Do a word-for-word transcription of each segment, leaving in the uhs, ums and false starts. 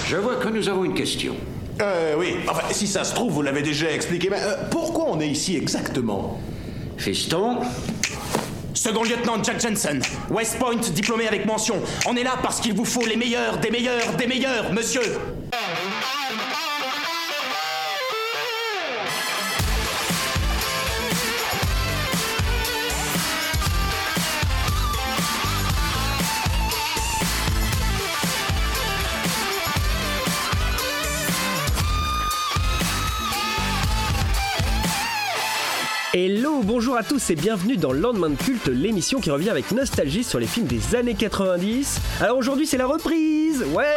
Je vois que nous avons une question. Euh, oui. Enfin, si ça se trouve, vous l'avez déjà expliqué, mais euh, pourquoi on est ici exactement? Fiston, Second lieutenant Jack Jensen, West Point, diplômé avec mention. On est là parce qu'il vous faut les meilleurs, des meilleurs, des meilleurs, monsieur. Hello, bonjour à tous et bienvenue dans Lendemain de culte, l'émission qui revient avec nostalgie sur les films des années quatre-vingt-dix. Alors aujourd'hui c'est la reprise, ouais,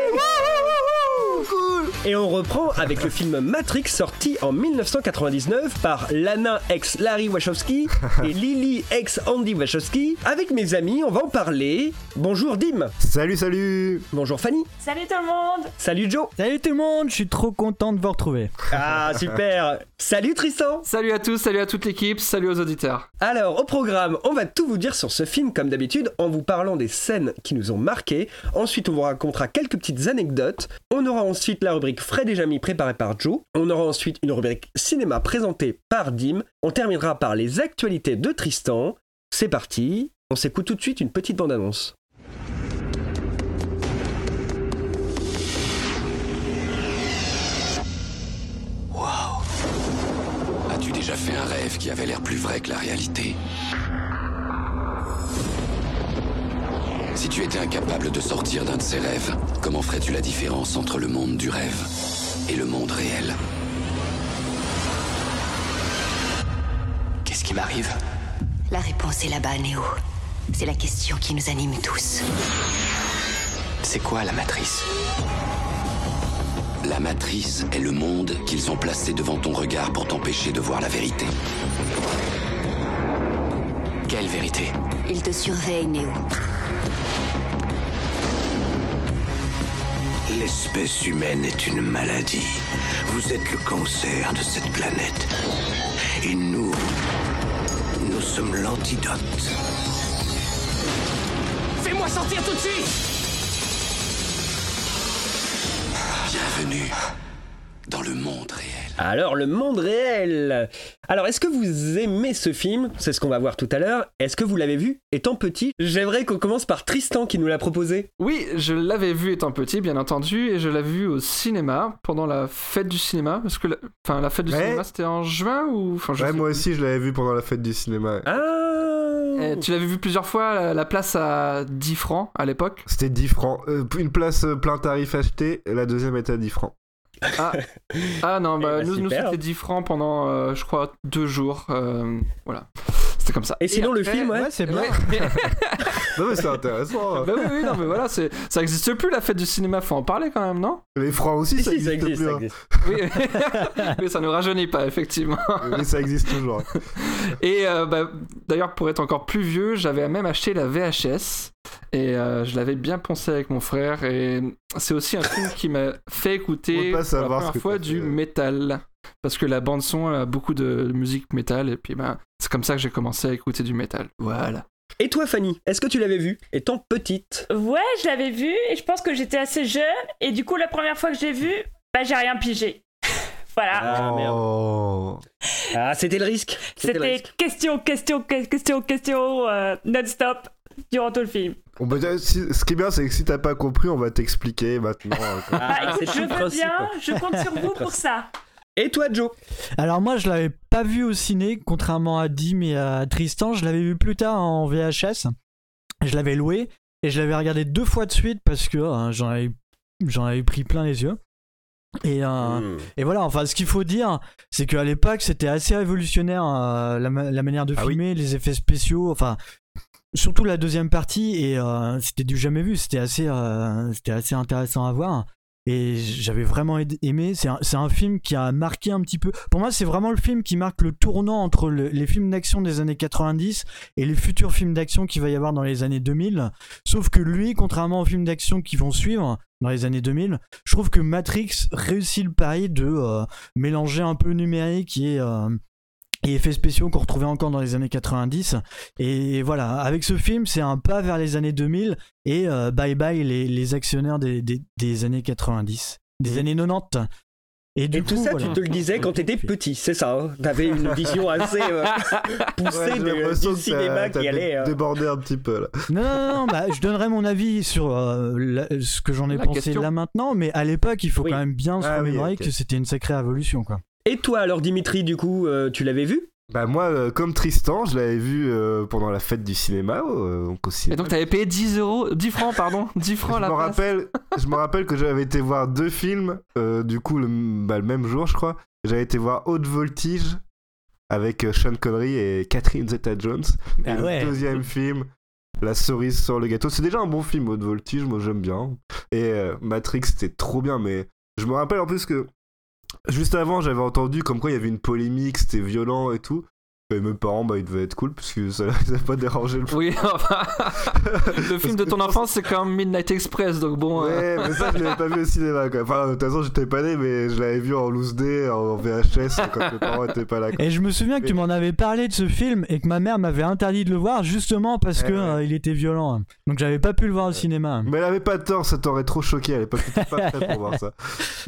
cool. Et on reprend avec le film Matrix sorti en dix-neuf cent quatre-vingt-dix-neuf par Lana ex Larry Wachowski et Lily ex Andy Wachowski. Avec mes amis, on va en parler. Bonjour Dim. Salut, salut. Bonjour Fanny. Salut tout le monde. Salut Joe. Salut tout le monde, je suis trop content de vous retrouver. Ah super. Salut Tristan. Salut à tous, salut à toute l'équipe, salut aux auditeurs. Alors au programme, on va tout vous dire sur ce film comme d'habitude en vous parlant des scènes qui nous ont marqués. Ensuite on vous racontera quelques petites anecdotes. On aura ensuite la rubrique Fred et Jamy préparée par Joe. On aura ensuite une rubrique cinéma présentée par Dim. On terminera par les actualités de Tristan. C'est parti, on s'écoute tout de suite une petite bande-annonce. Waouh! As-tu déjà fait un rêve qui avait l'air plus vrai que la réalité? Si tu étais incapable de sortir d'un de ces rêves, comment ferais-tu la différence entre le monde du rêve et le monde réel? Qu'est-ce qui m'arrive? La réponse est là-bas, Néo. C'est la question qui nous anime tous. C'est quoi la matrice? La matrice est le monde qu'ils ont placé devant ton regard pour t'empêcher de voir la vérité. Quelle vérité? Ils te surveillent, Néo. L'espèce humaine est une maladie. Vous êtes le cancer de cette planète. Et nous, nous sommes l'antidote. Fais-moi sortir tout de suite! Bienvenue dans le monde réel. Alors, le monde réel. Alors, est-ce que vous aimez ce film? C'est ce qu'on va voir tout à l'heure. Est-ce que vous l'avez vu étant petit? J'aimerais qu'on commence par Tristan qui nous l'a proposé. Oui, je l'avais vu étant petit, bien entendu, et je l'avais vu au cinéma, pendant la fête du cinéma, parce que la, enfin, la fête du ouais. cinéma, c'était en juin ou... Enfin, je ouais, sais moi plus. aussi, je l'avais vu pendant la fête du cinéma. Ah. Et tu l'avais vu plusieurs fois, la, la place à dix francs à l'époque? C'était dix francs. Euh, une place euh, plein tarif acheté, et la deuxième était à dix francs. Ah, ah non, bah, bah nous, nous c'était dix francs pendant, euh, je crois, deux jours. Euh, voilà, c'était comme ça. Et sinon, et le film, ouais, ouais c'est bien. Non, mais c'est intéressant. Bah oui, oui, non, mais voilà, c'est... ça existe plus la fête du cinéma, faut en parler quand même, non? Les francs aussi, si, ça, si, existe ça existe. plus, Ça hein. existe. Oui, mais ça ne rajeunit pas, effectivement. Mais ça existe toujours. Et euh, bah, d'ailleurs, pour être encore plus vieux, j'avais même acheté la V H S. Et euh, je l'avais bien poncé avec mon frère. Et c'est aussi un film qui m'a fait écouter pour la première fois du métal. Parce que la bande-son a beaucoup de musique métal. Et puis bah, c'est comme ça que j'ai commencé à écouter du métal. Voilà. Et toi, Fanny, est-ce que tu l'avais vu étant petite? Ouais, je l'avais vu et je pense que j'étais assez jeune. Et du coup, la première fois que je l'ai vu, bah, j'ai rien pigé. Voilà. Ah merde. Oh. Ah, c'était le risque. C'était, le risque. question, question, question, question, euh, non-stop durant tout le film. On peut dire, si, ce qui est bien, c'est que si t'as pas compris, on va t'expliquer maintenant. Ah, bah, écoute, c'est je tout le veux principe. bien, je compte sur vous pour ça. Et toi, Joe? Alors moi, je l'avais pas vu au ciné, contrairement à Dim et à Tristan. Je l'avais vu plus tard en V H S. Je l'avais loué et je l'avais regardé deux fois de suite parce que euh, j'en avais, j'en avais pris plein les yeux. Et, euh, mmh. et voilà, enfin, ce qu'il faut dire, c'est qu'à l'époque, c'était assez révolutionnaire euh, la, la manière de ah filmer, oui. les effets spéciaux, enfin, surtout la deuxième partie, et euh, c'était du jamais vu, c'était assez, euh, c'était assez intéressant à voir. Et j'avais vraiment aimé. C'est un, c'est un film qui a marqué un petit peu. Pour moi, c'est vraiment le film qui marque le tournant entre le, les films d'action des années quatre-vingt-dix et les futurs films d'action qu'il va y avoir dans les années deux mille. Sauf que lui, contrairement aux films d'action qui vont suivre dans les années deux mille, je trouve que Matrix réussit le pari de euh, mélanger un peu numérique et, euh, et effets spéciaux qu'on retrouvait encore dans les années quatre-vingt-dix. Et voilà, avec ce film, c'est un pas vers les années deux mille et euh, bye bye les, les actionnaires des, des, des années quatre-vingt-dix, des années quatre-vingt-dix. Et, du et coup, tout ça, voilà. tu te le disais quand t'étais petit, c'est ça. Hein, t'avais une vision assez euh, poussée Ouais, de, du cinéma qui allait. Euh... déborder un petit peu là. Non, non, non, bah, je donnerai mon avis sur euh, la, ce que j'en ai La pensé question. là maintenant, mais à l'époque, il faut Oui. quand même bien se Ah, remémorer oui, okay. que c'était une sacrée révolution, quoi. Et toi alors, Dimitri, du coup, euh, tu l'avais vu? Bah moi, euh, comme Tristan, je l'avais vu euh, pendant la fête du cinéma, euh, donc au cinéma. Et donc t'avais payé dix euros, dix francs, pardon, dix francs je la me place. rappelle, je me rappelle que j'avais été voir deux films, euh, du coup le, bah, le même jour, je crois. J'avais été voir Haute Voltige avec euh, Sean Connery et Catherine Zeta-Jones. Et Ah ouais. le deuxième film, La cerise sur le gâteau. C'est déjà un bon film, Haute Voltige, moi j'aime bien. Et euh, Matrix, c'était trop bien, mais je me rappelle en plus que juste avant, j'avais entendu comme quoi il y avait une polémique, c'était violent et tout. Et mes parents, bah, ils devaient être cool parce que ça les a pas dérangé le film. Oui, enfin, le film de ton enfance, c'est quand même Midnight Express, donc bon. Ouais, euh... mais ça, je l'avais pas vu au cinéma, quoi. Enfin, de toute façon, j'étais pas né, mais je l'avais vu en loose day, en V H S, quand mes parents étaient pas là, quoi. Et je me souviens que tu m'en avais parlé de ce film et que ma mère m'avait interdit de le voir justement parce Ouais, que ouais. euh, il était violent. Donc j'avais pas pu le voir au cinéma. Mais elle avait pas tort, ça t'aurait trop choqué à l'époque, t'étais pas prêt pour voir ça.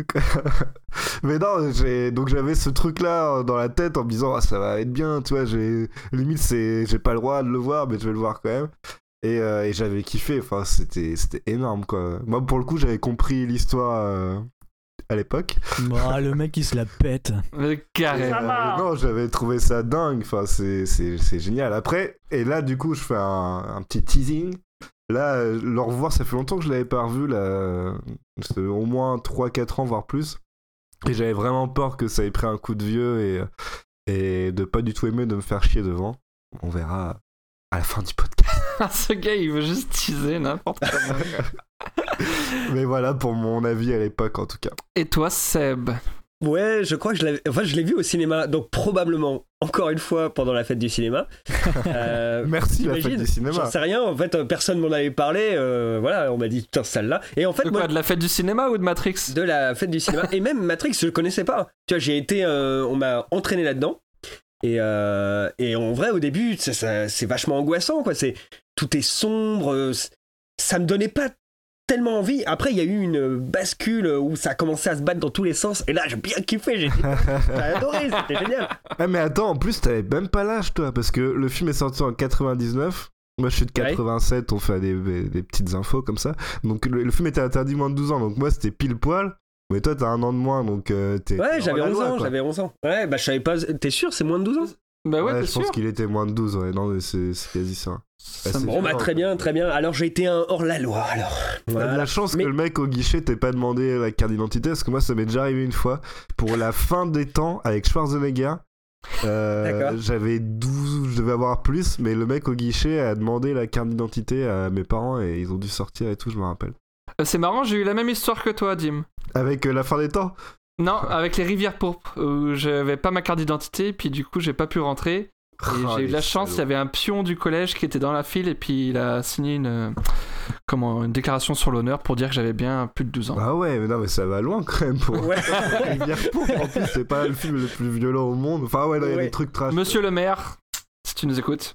Mais non, j'ai... donc j'avais ce truc-là dans la tête en me disant, ah, ça va être bien, tu vois, j'ai... limite, c'est... j'ai pas le droit de le voir, mais je vais le voir quand même. Et, euh, et j'avais kiffé, enfin, c'était... c'était énorme, quoi. Moi, pour le coup, j'avais compris l'histoire euh, à l'époque. Oh, le mec, il se la pète. Le carré. Ça va. Euh, non, j'avais trouvé ça dingue, enfin, c'est, c'est, c'est génial. Après, et là, du coup, je fais un, un petit teasing. Là, euh, le revoir, ça fait longtemps que je l'avais pas revu, là. C'est au moins trois quatre ans, voire plus. Et j'avais vraiment peur que ça ait pris un coup de vieux et, et de pas du tout aimer de me faire chier devant. On verra à la fin du podcast. Ce gars, il veut juste teaser n'importe comment. Mais voilà pour mon avis à l'époque, en tout cas. Et toi, Seb? Ouais, je crois que je l'avais... Enfin, je l'ai vu au cinéma, donc probablement, encore une fois, pendant la fête du cinéma. Euh, Merci, la fête t'imagines, du cinéma. J'en sais rien, en fait, euh, personne m'en avait parlé. Euh, voilà, on m'a dit, putain, celle-là. Et en fait, De moi, quoi, de la fête du cinéma ou de Matrix? de la fête du cinéma. Et même Matrix, je connaissais pas. Tu vois, j'ai été... euh, on m'a entraîné là-dedans. Et, euh, et en vrai, au début, ça, ça, c'est vachement angoissant, quoi. C'est, tout est sombre. euh, c'est- ça me donnait pas tellement envie. Après, il y a eu une bascule où ça a commencé à se battre dans tous les sens. Et là, j'ai bien kiffé. J'ai, j'ai adoré, c'était génial. Ah mais attends, en plus t'avais même pas l'âge toi, parce que le film est sorti en quatre-vingt-dix-neuf. Moi je suis de quatre-vingt-sept, on fait des, des, des petites infos comme ça. Donc le, le film était interdit moins de douze ans, donc moi c'était pile poil. Mais toi t'as un an de moins, donc euh, t'es... Ouais, t'es j'avais hors la onze loi, ans, quoi. j'avais onze ans. Ouais, bah je savais pas. T'es sûr, c'est moins de douze ans? Bah ouais, Ouais, t'es je sûr. pense qu'il était moins de douze, ouais. Non, mais c'est, c'est quasi ça. Ça Ouais, c'est me- Bon, bah violent, très quoi. bien, très bien. Alors j'ai été un hors la loi, alors. T'as Voilà. de la chance Mais- que le mec au guichet t'ait pas demandé la carte d'identité, parce que moi ça m'est déjà arrivé une fois pour la fin des temps avec Schwarzenegger. Euh, D'accord. j'avais douze, je devais avoir plus, mais le mec au guichet a demandé la carte d'identité à mes parents et ils ont dû sortir et tout, je me rappelle. Euh, C'est marrant, j'ai eu la même histoire que toi, Dim. Avec euh, la fin des temps. Non, avec les rivières pourpres, où j'avais pas ma carte d'identité, puis du coup j'ai pas pu rentrer. Et Oh, j'ai eu de la les chance, il y salauds. avait un pion du collège qui était dans la file, et puis il a signé une, euh, comment, une déclaration sur l'honneur pour dire que j'avais bien plus de douze ans. Ah ouais, mais non, mais ça va loin quand même pour. Ouais. Rivière Pourpre, en plus, c'est pas le film le plus violent au monde. Enfin, ouais, là, il y a Ouais. des trucs trash. Monsieur le maire, si tu nous écoutes.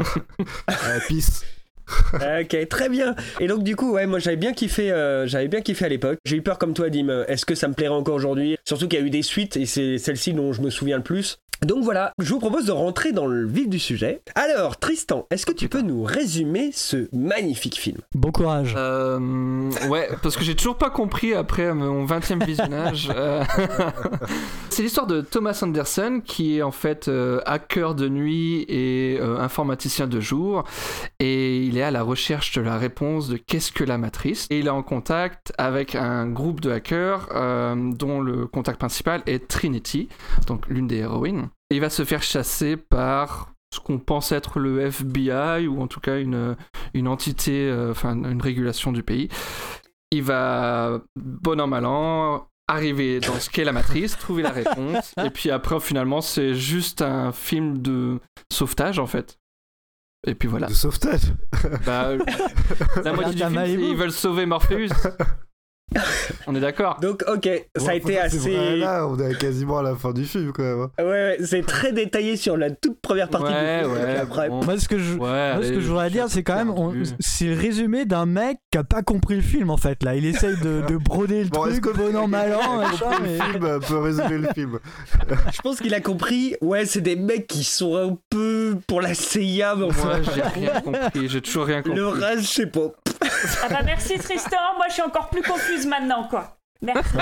Euh, Peace. Ok, très bien. Et donc du coup, ouais, moi j'avais bien kiffé, euh, j'avais bien kiffé à l'époque. J'ai eu peur comme toi, Dim. euh, Est-ce que ça me plairait encore aujourd'hui? Surtout qu'il y a eu des suites et c'est celle-ci dont je me souviens le plus. Donc voilà, je vous propose de rentrer dans le vif du sujet. Alors, Tristan, est-ce que tu peux nous résumer ce magnifique film? Bon courage. Euh, ouais, parce que j'ai toujours pas compris après mon vingtième visionnage. Euh, C'est l'histoire de Thomas Anderson qui est en fait euh, hacker de nuit et euh, informaticien de jour, et il est à la recherche de la réponse de qu'est-ce que la matrice, et il est en contact avec un groupe de hackers euh, dont le contact principal est Trinity, donc l'une des héroïnes. Et il va se faire chasser par ce qu'on pense être le F B I, ou en tout cas une, une entité, euh, enfin une régulation du pays. Il va, bon an mal an, arriver dans ce qu'est la matrice, trouver la réponse, et puis après finalement c'est juste un film de sauvetage en fait. Et puis voilà. De sauvetage. Bah, la moitié du T'as film, Malibu. c'est ils veulent sauver Morpheus. On est d'accord. Donc, ok, ça ouais, a été assez. Vrai, là, on est quasiment à la fin du film quand même. Ouais, ouais, c'est très détaillé sur la toute première partie ouais, du film. Ouais, après... bon. Moi, ce que je, ouais, moi, allez, ce que je voudrais dire, c'est quand même, on, c'est le résumé d'un mec qui a pas compris le film en fait. Là, il essaye de, de broder le bon, truc, bon an, mal an. Le mais... film peut résumer le film. Je pense qu'il a compris. Ouais, c'est des mecs qui sont un peu pour la C I A. Mais enfin... Moi, j'ai rien compris. J'ai toujours rien compris. Le reste, je sais pas. Ah bah merci Tristan. Moi, je suis encore plus confuse maintenant, quoi. Merci.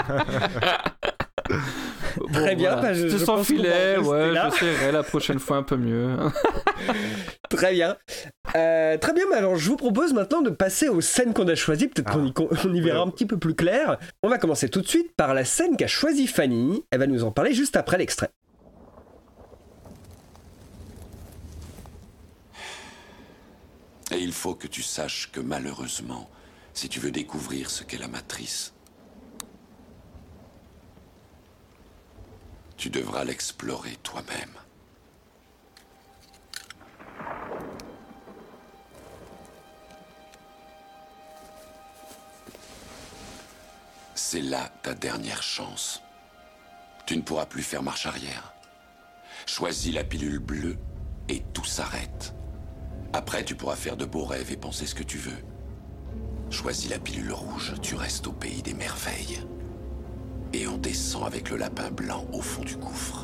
Bon, très bien, voilà. bah, je, je, je sans filet, ouais, là. j'essaierai la prochaine fois un peu mieux. Très bien. Euh, très bien, mais alors je vous propose maintenant de passer aux scènes qu'on a choisies. Peut-être ah. qu'on y, on y verra ouais. un petit peu plus clair. On va commencer tout de suite par la scène qu'a choisie Fanny. Elle va nous en parler juste après l'extrait. Et il faut que tu saches que malheureusement, si tu veux découvrir ce qu'est la matrice, tu devras l'explorer toi-même. C'est là ta dernière chance. Tu ne pourras plus faire marche arrière. Choisis la pilule bleue et tout s'arrête. Après, tu pourras faire de beaux rêves et penser ce que tu veux. Choisis la pilule rouge, tu restes au pays des merveilles. Et on descend avec le lapin blanc au fond du gouffre.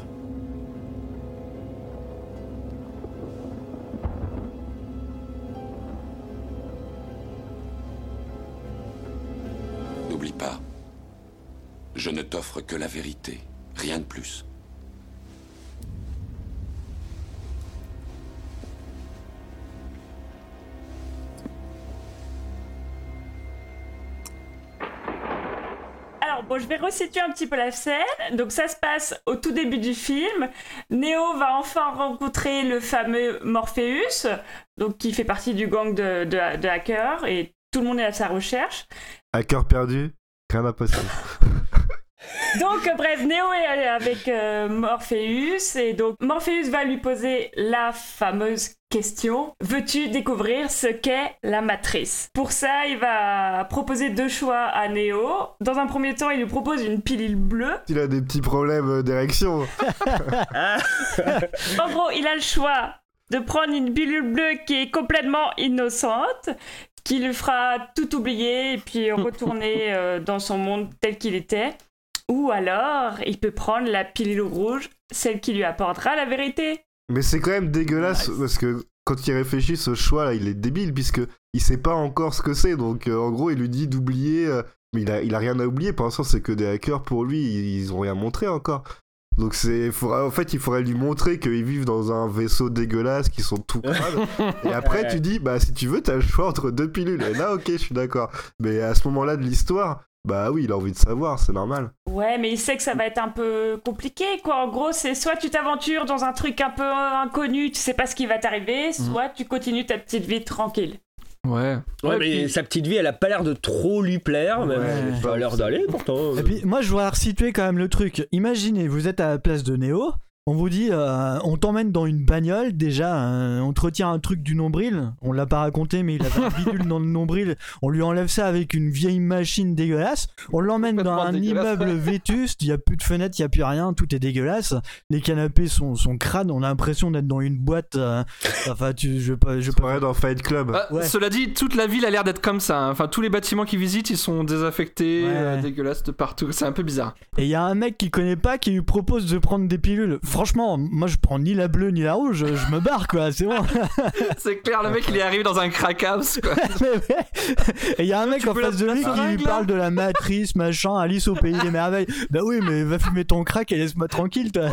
N'oublie pas, je ne t'offre que la vérité, rien de plus. Bon, je vais resituer un petit peu la scène. Donc, ça se passe au tout début du film. Neo va enfin rencontrer le fameux Morpheus, donc qui fait partie du gang de, de, de hackers, et tout le monde est à sa recherche. Hacker perdu, rien à passer. Donc, bref, Neo est avec euh, Morpheus, et donc Morpheus va lui poser la fameuse question: veux-tu découvrir ce qu'est la matrice? Pour ça, il va proposer deux choix à Neo. Dans un premier temps, il lui propose une pilule bleue. Il a des petits problèmes d'érection. En gros, il a le choix de prendre une pilule bleue qui est complètement innocente, qui lui fera tout oublier et puis retourner euh, dans son monde tel qu'il était. Ou alors, il peut prendre la pilule rouge, celle qui lui apportera la vérité. Mais c'est quand même dégueulasse, nice. Parce que quand il réfléchit, ce choix-là, il est débile, puisque il sait pas encore ce que c'est. Donc, euh, en gros, il lui dit d'oublier, euh, mais il a, il a rien à oublier. Pour l'instant, c'est que des hackers, pour lui, ils, ils ont rien montré encore. Donc, c'est, faudra, en fait, il faudrait lui montrer qu'ils vivent dans un vaisseau dégueulasse, qu'ils sont tout crades. Et après, tu dis, bah, si tu veux, t'as le choix entre deux pilules. Et là, ok, je suis d'accord. Mais à ce moment-là de l'histoire... Bah oui, il a envie de savoir, c'est normal. Ouais, mais il sait que ça va être un peu compliqué, quoi. En gros, c'est soit tu t'aventures dans un truc un peu inconnu, tu sais pas ce qui va t'arriver, soit mmh. tu continues ta petite vie tranquille. Ouais. Ouais, ouais, mais puis... sa petite vie, elle a pas l'air de trop lui plaire, mais ouais, elle a pas l'air d'aller, pourtant. Et puis, moi, je voudrais resituer quand même le truc. Imaginez, vous êtes à la place de Neo. On vous dit, euh, on t'emmène dans une bagnole, déjà, euh, on te retient un truc du nombril, on l'a pas raconté, mais il avait un bidule dans le nombril, on lui enlève ça avec une vieille machine dégueulasse, on l'emmène dans un immeuble vétuste, il y a plus de fenêtres, il y a plus rien, tout est dégueulasse, les canapés sont, sont crades, on a l'impression d'être dans une boîte, euh, enfin, tu, je veux pas... Je pas... dans Fight Club. Bah, ouais. Cela dit, toute la ville a l'air d'être comme ça, hein. Enfin, tous les bâtiments qu'ils visitent, ils sont désaffectés, ouais. euh, dégueulasses de partout, c'est un peu bizarre. Et il y a un mec qui connaît pas, qui lui propose de prendre des pilules. Franchement, moi je prends ni la bleue ni la rouge, je me barre quoi, c'est bon. C'est clair, le mec il est arrivé dans un crack house quoi. Et il y a un mec tu en face de lui qui lui parle de la matrice, machin, Alice au pays des merveilles. Bah oui, mais va fumer ton crack et laisse-moi tranquille toi.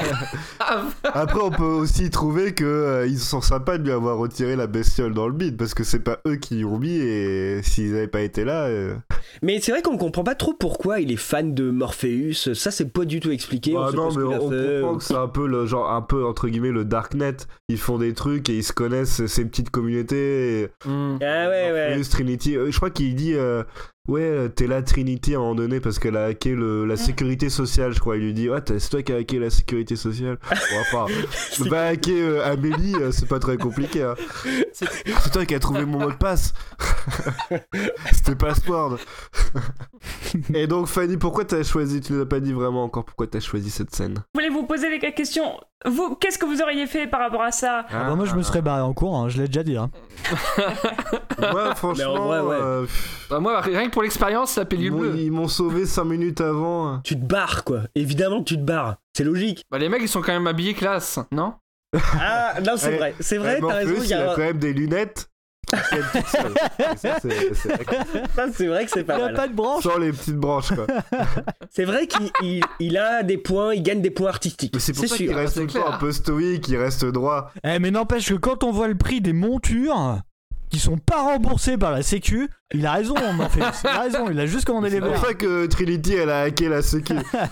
Après on peut aussi trouver que euh, ils sont sympas de lui avoir retiré la bestiole dans le bide, parce que c'est pas eux qui l'ont mis, et s'ils avaient pas été là... Euh... Mais c'est vrai qu'on comprend pas trop pourquoi il est fan de Morpheus, ça c'est pas du tout expliqué. Bah on non, mais on comprend que c'est un peu le genre, un peu entre guillemets le Darknet, ils font des trucs et ils se connaissent, ces petites communautés. Et... Mm. Ah ouais, ouais. Trinity, je crois qu'il dit, euh, Ouais, t'es là Trinity à un moment donné parce qu'elle a hacké le, la sécurité sociale, je crois. Il lui dit ouais, c'est toi qui as hacké la sécurité sociale. Bon, enfin, va hacker euh, Amélie, euh, c'est pas très compliqué. Hein. C'est... c'est toi qui as trouvé mon mot de passe. C'était Password. Et donc Fanny, pourquoi t'as choisi, tu nous as pas dit vraiment encore pourquoi t'as choisi cette scène. Voulez-vous poser les questions? Vous, qu'est-ce que vous auriez fait par rapport à ça? Ah bah moi je me serais barré en cours, hein, je l'ai déjà dit. Hein. Ouais, franchement, vrai, ouais. euh, Bah moi, rien que pour l'expérience, la pilule ils, bleue. ils m'ont sauvé cinq minutes avant. Tu te barres, quoi. Évidemment que tu te barres. C'est logique. Bah les mecs, ils sont quand même habillés classe, non? Ah, non, c'est Ouais. vrai. C'est vrai, Ouais, t'as raison. Morpheus, Il y il a a quand même des lunettes. Ça, c'est, c'est, Ça, c'est vrai que c'est pas Il a mal. pas de branche. sans les petites branches, quoi. C'est vrai qu'il il, il a des points, il gagne des points artistiques. Mais c'est pour C'est ça sûr. qu'il reste c'est tout le temps clair. un peu stoïque, il reste droit. Eh mais n'empêche que quand on voit le prix des montures qui sont pas remboursées par la sécu, il a raison, Morpheus. Il a raison, il a juste commandé les C'est pour verres. ça que Trinity, elle a hacké la sécu.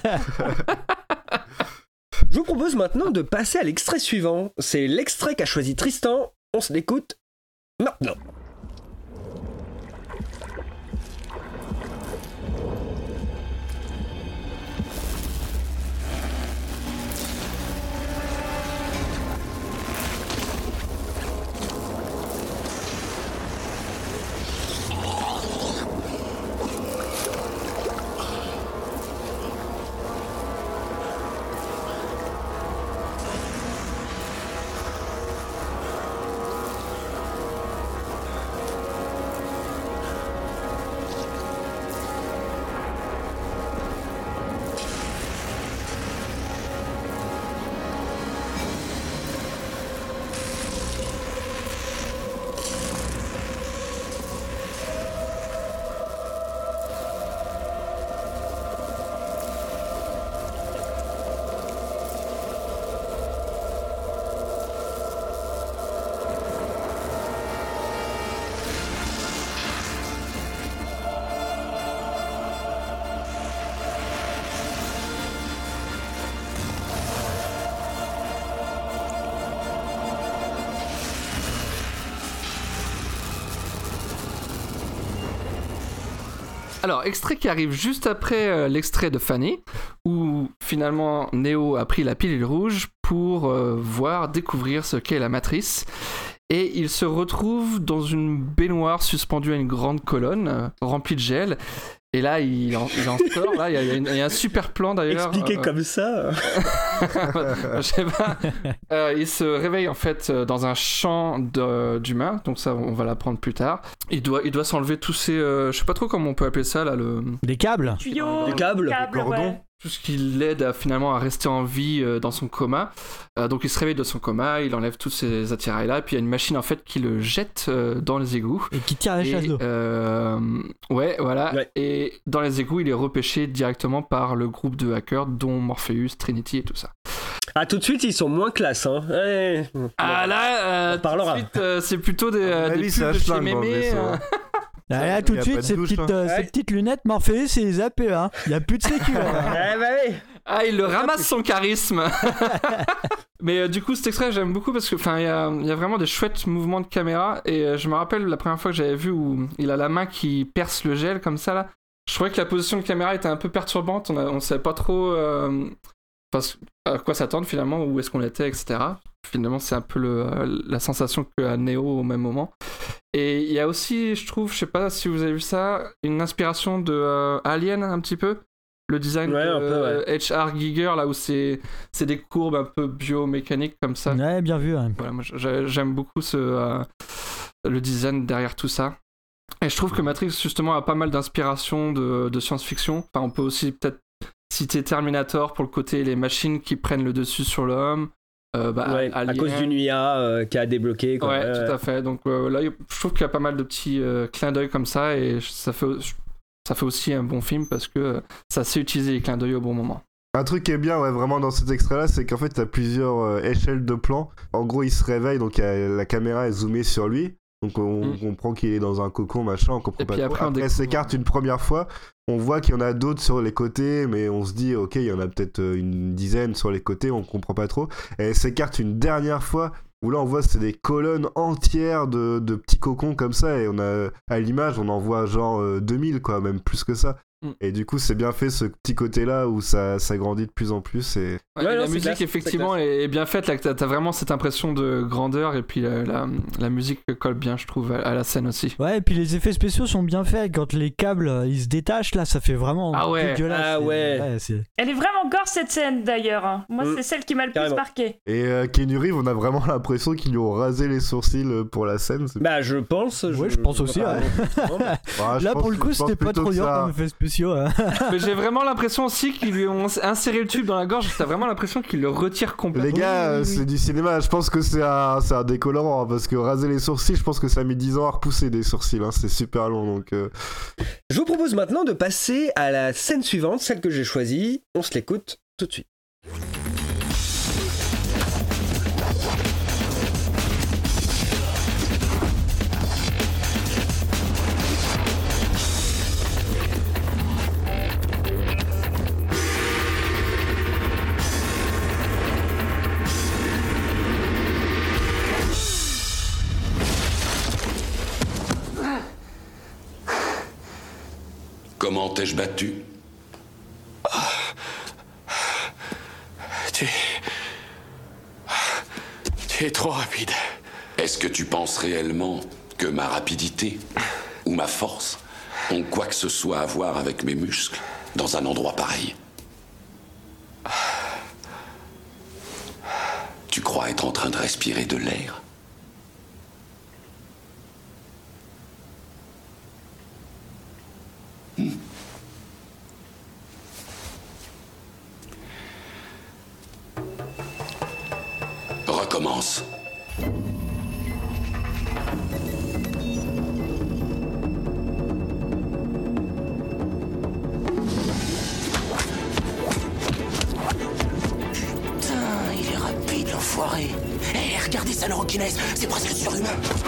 Je vous propose maintenant de passer à l'extrait suivant. C'est l'extrait qu'a choisi Tristan. On se l'écoute maintenant. Alors, extrait qui arrive juste après euh, l'extrait de Fanny, où finalement Neo a pris la pilule rouge pour euh, voir, découvrir ce qu'est la matrice. Et il se retrouve dans une baignoire suspendue à une grande colonne euh, remplie de gel. Et là, il en, il en sort. Là, il y, a, il, y a une, il y a un super plan d'ailleurs. Expliqué euh, comme ça. Je sais pas. Euh, il se réveille en fait dans un champ de, d'humains, donc ça on va l'apprendre plus tard. Il doit, il doit s'enlever tous ces, euh, je sais pas trop comment on peut appeler ça là, le. Des câbles. Tuyaux, Des câbles, câbles, cordons. ouais. Tout ce qui l'aide à, finalement à rester en vie euh, dans son coma. Euh, donc il se réveille de son coma, il enlève tous ces attirails là, et puis il y a une machine en fait qui le jette euh, dans les égouts. Et qui tire la chasse Et, d'eau. euh, ouais, voilà. Ouais. Et dans les égouts, il est repêché directement par le groupe de hackers, dont Morpheus, Trinity et tout ça. Ah, tout de suite, ils sont moins classe, hein. Ouais. Ah là, euh, On parlera. tout de suite, euh, c'est plutôt des, À euh, mon des avis, c'est pubs de Ashland chez dans le Mémé. vaisseau. euh. Ah, là, tout y de a suite, pas de ces, douche, petites, hein. euh, ces Ouais. petites lunettes Morpheus, c'est zappé, hein. Il y a plus de sécu. Là. Ouais, bah oui. Ah, il le ramasse son charisme. Mais euh, du coup, cet extrait, j'aime beaucoup parce que, enfin, il y a, il y a vraiment des chouettes mouvements de caméra. Et euh, je me rappelle la première fois que j'avais vu où il a la main qui perce le gel comme ça là. Je trouvais que la position de caméra était un peu perturbante. On, a, on savait pas trop euh, à quoi s'attendre finalement, où est-ce qu'on était, et cetera. Finalement, c'est un peu le, euh, la sensation qu'a Neo au même moment. Et il y a aussi, je trouve, je sais pas si vous avez vu ça, une inspiration de euh, Alien un petit peu. Le design Ouais, de un peu, ouais. euh, H R Giger, là où c'est, c'est des courbes un peu biomécaniques comme ça. Ouais, bien vu. Ouais. Voilà, moi j'ai- j'aime beaucoup ce, euh, le design derrière tout ça. Et je trouve que Matrix, justement, a pas mal d'inspiration de, de science-fiction. Enfin, on peut aussi peut-être citer Terminator pour le côté les machines qui prennent le dessus sur l'homme. Euh, bah, Ouais, à Alien. cause d'une I A euh, qui a débloqué. Quoi. Ouais, Ouais, tout à fait. Donc euh, là, je trouve qu'il y a pas mal de petits euh, clins d'œil comme ça et ça fait, ça fait aussi un bon film parce que euh, ça sait utiliser les clins d'œil au bon moment. Un truc qui est bien, ouais, vraiment dans cet extrait-là, c'est qu'en fait, t'as plusieurs euh, échelles de plans. En gros, il se réveille, donc y a- la caméra est zoomée sur lui. Donc on Mm. comprend qu'il est dans un cocon, machin, on comprend Et pas puis trop. après, on Après, elle découvre- s'écarte une première fois. On voit qu'il y en a d'autres sur les côtés, mais on se dit, ok, il y en a peut-être euh, une dizaine sur les côtés, on comprend pas trop. Et elle s'écarte une dernière fois. où là on voit c'est des colonnes entières de, de petits cocons comme ça, et on a à l'image on en voit genre euh, deux mille quoi, même plus que ça. Et du coup, c'est bien fait ce petit côté-là où ça, ça grandit de plus en plus. Et... Ouais, ouais, la non, musique, classe, effectivement, est, est bien faite. Là, t'as, t'as vraiment cette impression de grandeur. Et puis la, la, la musique colle bien, je trouve, à, à la scène aussi. Ouais, et puis les effets spéciaux sont bien faits. Quand les câbles ils se détachent, là, ça fait vraiment ah ouais. dégueulasse. Ah ouais. ouais c'est... Elle est vraiment gore cette scène d'ailleurs. Hein. Moi, mmh. c'est celle qui m'a le Carrément. plus marqué. Et euh, Keanu Reeves, on a vraiment l'impression qu'ils lui ont rasé les sourcils pour la scène. C'est... Bah, je pense. Ouais, je, je pense aussi. Ouais. Ouais, là, pense, pour le coup, c'était pas trop dur comme effets spéciaux. Hein. Mais j'ai vraiment l'impression aussi qu'ils lui ont inséré le tube dans la gorge. T'as vraiment l'impression qu'ils le retirent complètement. Les gars, euh, c'est du cinéma. Je pense que c'est un, c'est un décolorant hein, parce que raser les sourcils, je pense que ça a mis dix ans à repousser des sourcils. Hein, c'est super long. Donc, euh... je vous propose maintenant de passer à la scène suivante, celle que j'ai choisie. On se l'écoute tout de suite. Comment t'ai-je battu ? Tu... Tu es trop rapide. Est-ce que tu penses réellement que ma rapidité ou ma force ont quoi que ce soit à voir avec mes muscles dans un endroit pareil ? Tu crois être en train de respirer de l'air ? Hmm. Recommence. Putain, il est rapide, l'enfoiré. Hé, hey, regardez sa neurokinèse, c'est presque surhumain.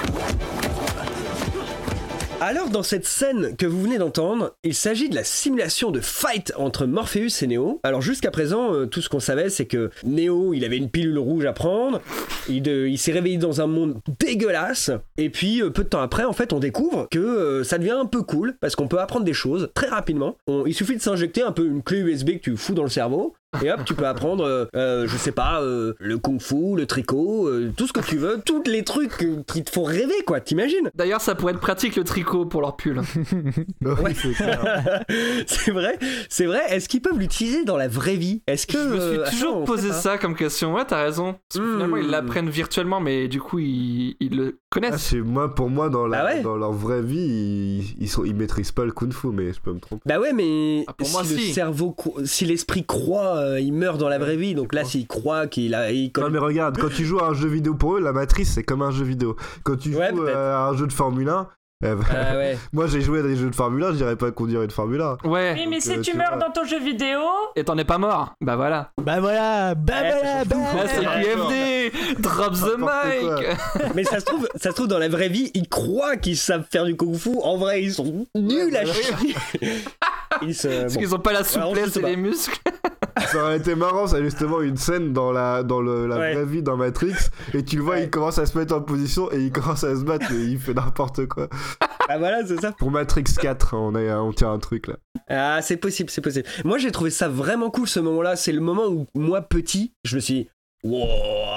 Alors, dans cette scène que vous venez d'entendre, il s'agit de la simulation de fight entre Morpheus et Neo. Alors, jusqu'à présent, euh, tout ce qu'on savait, c'est que Neo, il avait une pilule rouge à prendre, il, de, il s'est réveillé dans un monde dégueulasse, et puis, euh, peu de temps après, en fait, on découvre que euh, ça devient un peu cool, parce qu'on peut apprendre des choses très rapidement. On, il suffit de s'injecter un peu une clé U S B que tu fous dans le cerveau, et hop, tu peux apprendre, euh, euh, je sais pas, euh, le kung-fu, le tricot, euh, tout ce que tu veux, tous les trucs euh, qui te font rêver, quoi, t'imagines ? D'ailleurs, ça pourrait être pratique le tricot pour leur pull. Ouais, c'est clair. C'est vrai, c'est vrai. Est-ce qu'ils peuvent l'utiliser dans la vraie vie ? Est-ce que je me suis euh, toujours attends, posé ça comme question. Ouais, t'as raison. Parce que mmh. Finalement, ils l'apprennent virtuellement, mais du coup, ils, ils le connaissent. Ah, c'est moi, pour moi, dans, la, ah ouais dans leur vraie vie, ils, ils, sont, ils maîtrisent pas le kung-fu, mais je peux me tromper. Bah ouais, mais ah, pour si moi, le si. cerveau, si l'esprit croit, euh, il meurt dans la vraie vie. Donc là, s'il croit qu'il a, il non mais regarde, quand tu joues à un jeu vidéo pour eux, la matrice c'est comme un jeu vidéo. Quand tu ouais, joues peut-être. à un jeu de Formule un. Eh ben, ah ouais. Moi j'ai joué à des jeux de Formule un, je dirais pas conduire une Formule un. Ouais. Oui, mais donc, si euh, tu, tu meurs vois. dans ton jeu vidéo. Et t'en es pas mort. Bah voilà. Bah voilà. Bah Ouais, voilà. Bah Ah, c'est Ouais, Q F D. Drop the mic. Mais ça se trouve, ça se trouve dans la vraie vie, ils croient qu'ils savent faire du kung-fu. En vrai, ils sont nuls à chier. Ils se, Parce bon. qu'ils ont pas la Alors, je souplesse sais et pas. les muscles. Ça aurait été marrant, c'est justement une scène dans la, dans le, la Ouais. vraie vie dans Matrix, et tu le vois, Ouais. il commence à se mettre en position et il commence à se battre et il fait n'importe quoi. Ah voilà, c'est ça. Pour Matrix quatre, on, a, on tient un truc là. Ah, c'est possible, c'est possible. Moi, j'ai trouvé ça vraiment cool ce moment-là. C'est le moment où, moi, petit, je me suis dit, wow,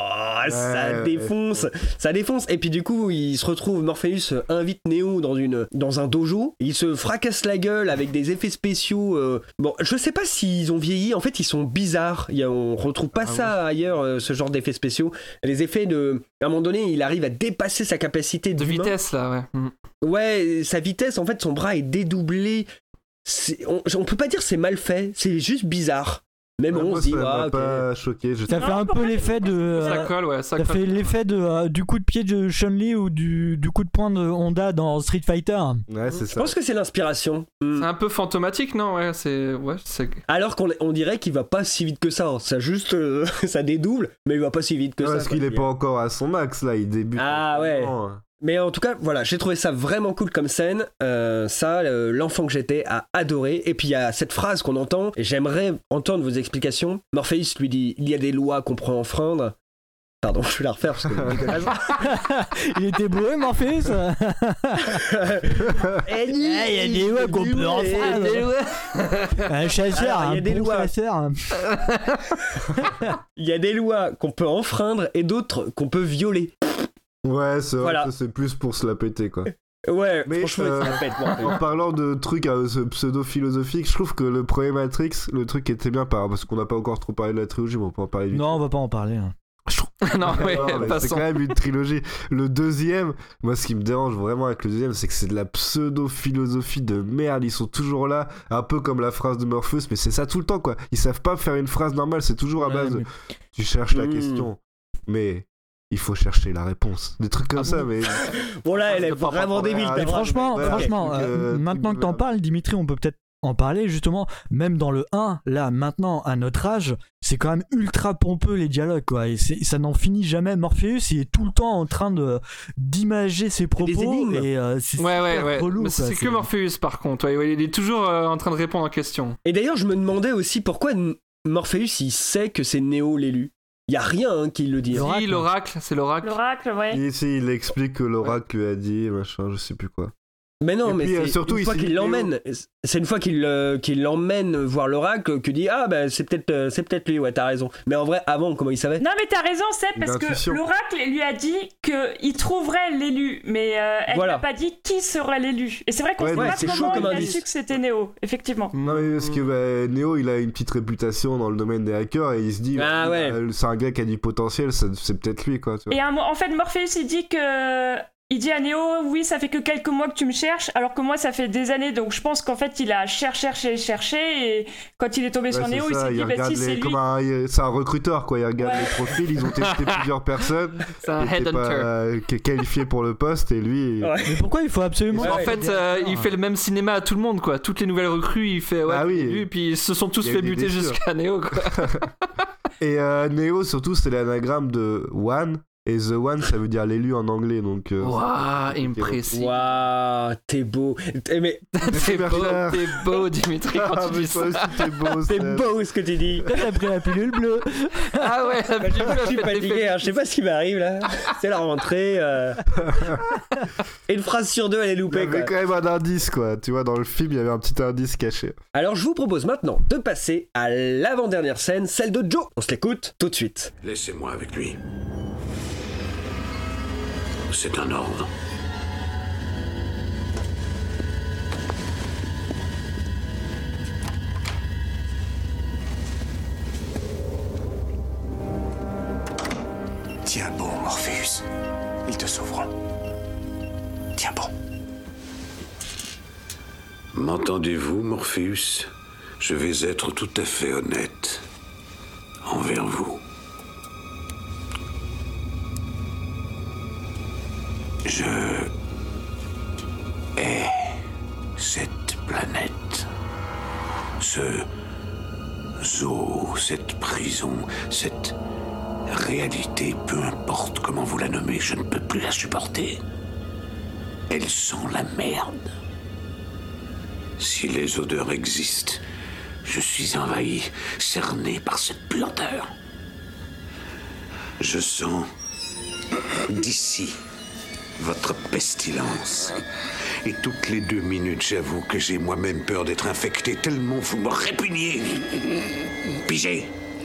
ça Ouais, défonce, ouais. ça défonce. Et puis, du coup, il se retrouve, Morpheus invite Neo dans, une, dans un dojo. Il se fracasse la gueule avec des effets spéciaux. Euh... Bon, je sais pas s'ils ont vieilli. En fait, ils sont bizarres. Il y a, on retrouve pas Ah ça ailleurs, euh, ce genre d'effets spéciaux. Les effets de. À un moment donné, il arrive à dépasser sa capacité De d'humain. vitesse là, ouais. Mm. Ouais, sa vitesse, en fait, son bras est dédoublé. C'est- on, on peut pas dire c'est mal fait, c'est juste bizarre. Mais bon, Ouais, on moi, se dit, ça m'a ah, ok. pas choqué. Je... Ça fait un peu l'effet de. Ça euh, colle, ouais. Ça, Ça colle. fait l'effet de, euh, du coup de pied de Chun-Li ou du, du coup de poing de Honda dans Street Fighter. Ouais, c'est Je ça. pense que c'est l'inspiration. C'est un peu fantomatique, non? Ouais, c'est. Ouais, c'est. Alors qu'on on dirait qu'il va pas si vite que ça. hein. Ça juste, euh, ça dédouble, mais il va pas si vite que Ouais, ça. parce quoi. qu'il est pas encore à son max là, il débute. Ah ouais. vraiment. Mais en tout cas, voilà, j'ai trouvé ça vraiment cool comme scène. Euh, ça, euh, l'enfant que j'étais a adoré. Et puis il y a cette phrase qu'on entend, et j'aimerais entendre vos explications. Morpheus lui dit, il y a des lois qu'on pourrait enfreindre. Pardon, je vais la refaire parce que c'est dégueulasse. Il était bourré, Morpheus. Eh, Il y a des lois qu'on peut enfreindre. Un chasseur, un bon chasseur. Il y a des lois qu'on peut enfreindre et d'autres qu'on peut violer. Ouais, c'est vrai Voilà. que c'est plus pour se la péter, quoi. Ouais, Mais franchement, euh, ça pète. Bon. en parlant de trucs euh, pseudo-philosophiques, je trouve que le premier Matrix, le truc était bien, par parce qu'on n'a pas encore trop parlé de la trilogie, mais on peut en parler vite. Non, on va pas en parler. Hein. non, ouais, Non, mais c'est quand même une trilogie. Le deuxième, moi ce qui me dérange vraiment avec le deuxième, c'est que c'est de la pseudo-philosophie de merde. Ils sont toujours là, un peu comme la phrase de Morpheus, mais c'est ça tout le temps, quoi. Ils savent pas faire une phrase normale, c'est toujours à base Ouais, mais... de tu cherches la Mmh. question, mais il faut chercher la réponse. Des trucs comme Ah ça, bon mais. Bon là, elle est Ah, c'est pas vraiment rapport- débile. Ah, ta Et phrase. franchement, Ouais, franchement truc, euh, euh, maintenant truc que t'en de- parles, Dimitri, on peut peut-être en parler justement. Même dans le un, là, maintenant, à notre âge, c'est quand même ultra pompeux les dialogues, quoi. Et c'est- ça n'en finit jamais. Morpheus, il est tout le temps en train de d'imager ses propos. énigmes. Et euh, c'est Ouais, ouais, super ouais. relou. Mais quoi. c'est que Morpheus par contre. Ouais, ouais, il est toujours euh, en train de répondre en question. Et d'ailleurs, je me demandais aussi pourquoi N- Morpheus il sait que c'est Néo l'élu. Il y a rien hein, qui le dit. hein. Si, l'oracle, c'est l'oracle. L'oracle, ouais. Ici, il explique que l'oracle lui a dit, machin, je sais plus quoi. Mais non, Et mais puis, euh, c'est surtout, une il fois s'est qu'il dit l'emmène, c'est une fois qu'il euh, qu'il l'emmène voir l'oracle que dit ah bah c'est peut-être euh, c'est peut-être lui, ouais t'as raison. Mais en vrai avant comment il savait? Non mais t'as raison Seb, Une parce que intuition. l'oracle lui a dit qu'il trouverait l'élu, mais euh, elle Voilà. n'a pas dit qui serait l'élu. Et c'est vrai qu'on Ouais, sait ouais, pas c'est chaud comment comme il a indice. su que c'était Néo, effectivement. Non mais parce que bah, Neo il a une petite réputation dans le domaine des hackers et il se dit Ah bah, ouais. euh, c'est un gars qui a du potentiel, ça- c'est peut-être lui quoi. Tu vois. Et un mo- en fait Morpheus il dit que... Il dit à Néo, oui, ça fait que quelques mois que tu me cherches, alors que moi, ça fait des années. Donc, je pense qu'en fait, il a cherché, cherché, cherché. Et quand il est tombé Ouais, sur c'est Néo, il ça, s'est dit, bah regarde si, les- c'est lui. comme un- il- c'est un recruteur quoi, il regarde Ouais. les profils, ils ont testé plusieurs personnes C'est un qui étaient headhunter. pas euh, qui- qualifiées pour le poste et lui il- Ouais. Mais pourquoi il faut absolument. Ouais, En ouais. fait, euh, il fait le même cinéma à tout le monde, quoi. Toutes les nouvelles recrues, il fait ouais, Ah oui. lui, puis ils se sont tous Il y a fait eu des buter blessures. jusqu'à Néo, quoi. Et euh, Neo surtout c'est l'anagramme de One et The One ça veut dire l'élu en anglais donc euh, Waouh, impressionnant. Waouh, t'es beau. T'es- mais T'es super beau, clair. t'es beau, Dimitri, Ah, quand tu mais dis toi ça. aussi t'es beau c'est Seb. beau ce que tu dis. Toi, t'as pris la pilule bleue. Ah ouais, la Bah, j'ai pas- je suis fatigué, hein, je sais pas ce qui m'arrive là. C'est la rentrée. euh. Et une phrase sur deux elle est Il y loupée avait quoi. quand même un indice quoi, tu vois dans le film il y avait un petit indice caché. Alors je vous propose maintenant de passer à l'avant-dernière scène, celle de Joe. On se l'écoute tout de suite. Laissez-moi avec lui. C'est un ordre. Tiens bon, Morpheus. Ils te sauveront. Tiens bon. M'entendez-vous, Morpheus? Je vais être tout à fait honnête envers vous. Je hais cette planète. Ce zoo, cette prison, cette réalité, peu importe comment vous la nommez, je ne peux plus la supporter. Elle sent la merde. Si les odeurs existent, je suis envahi, cerné par cette puanteur. Je sens d'ici votre pestilence. Et toutes les deux minutes, j'avoue que j'ai moi-même peur d'être infecté tellement vous me répugnez. Pigé.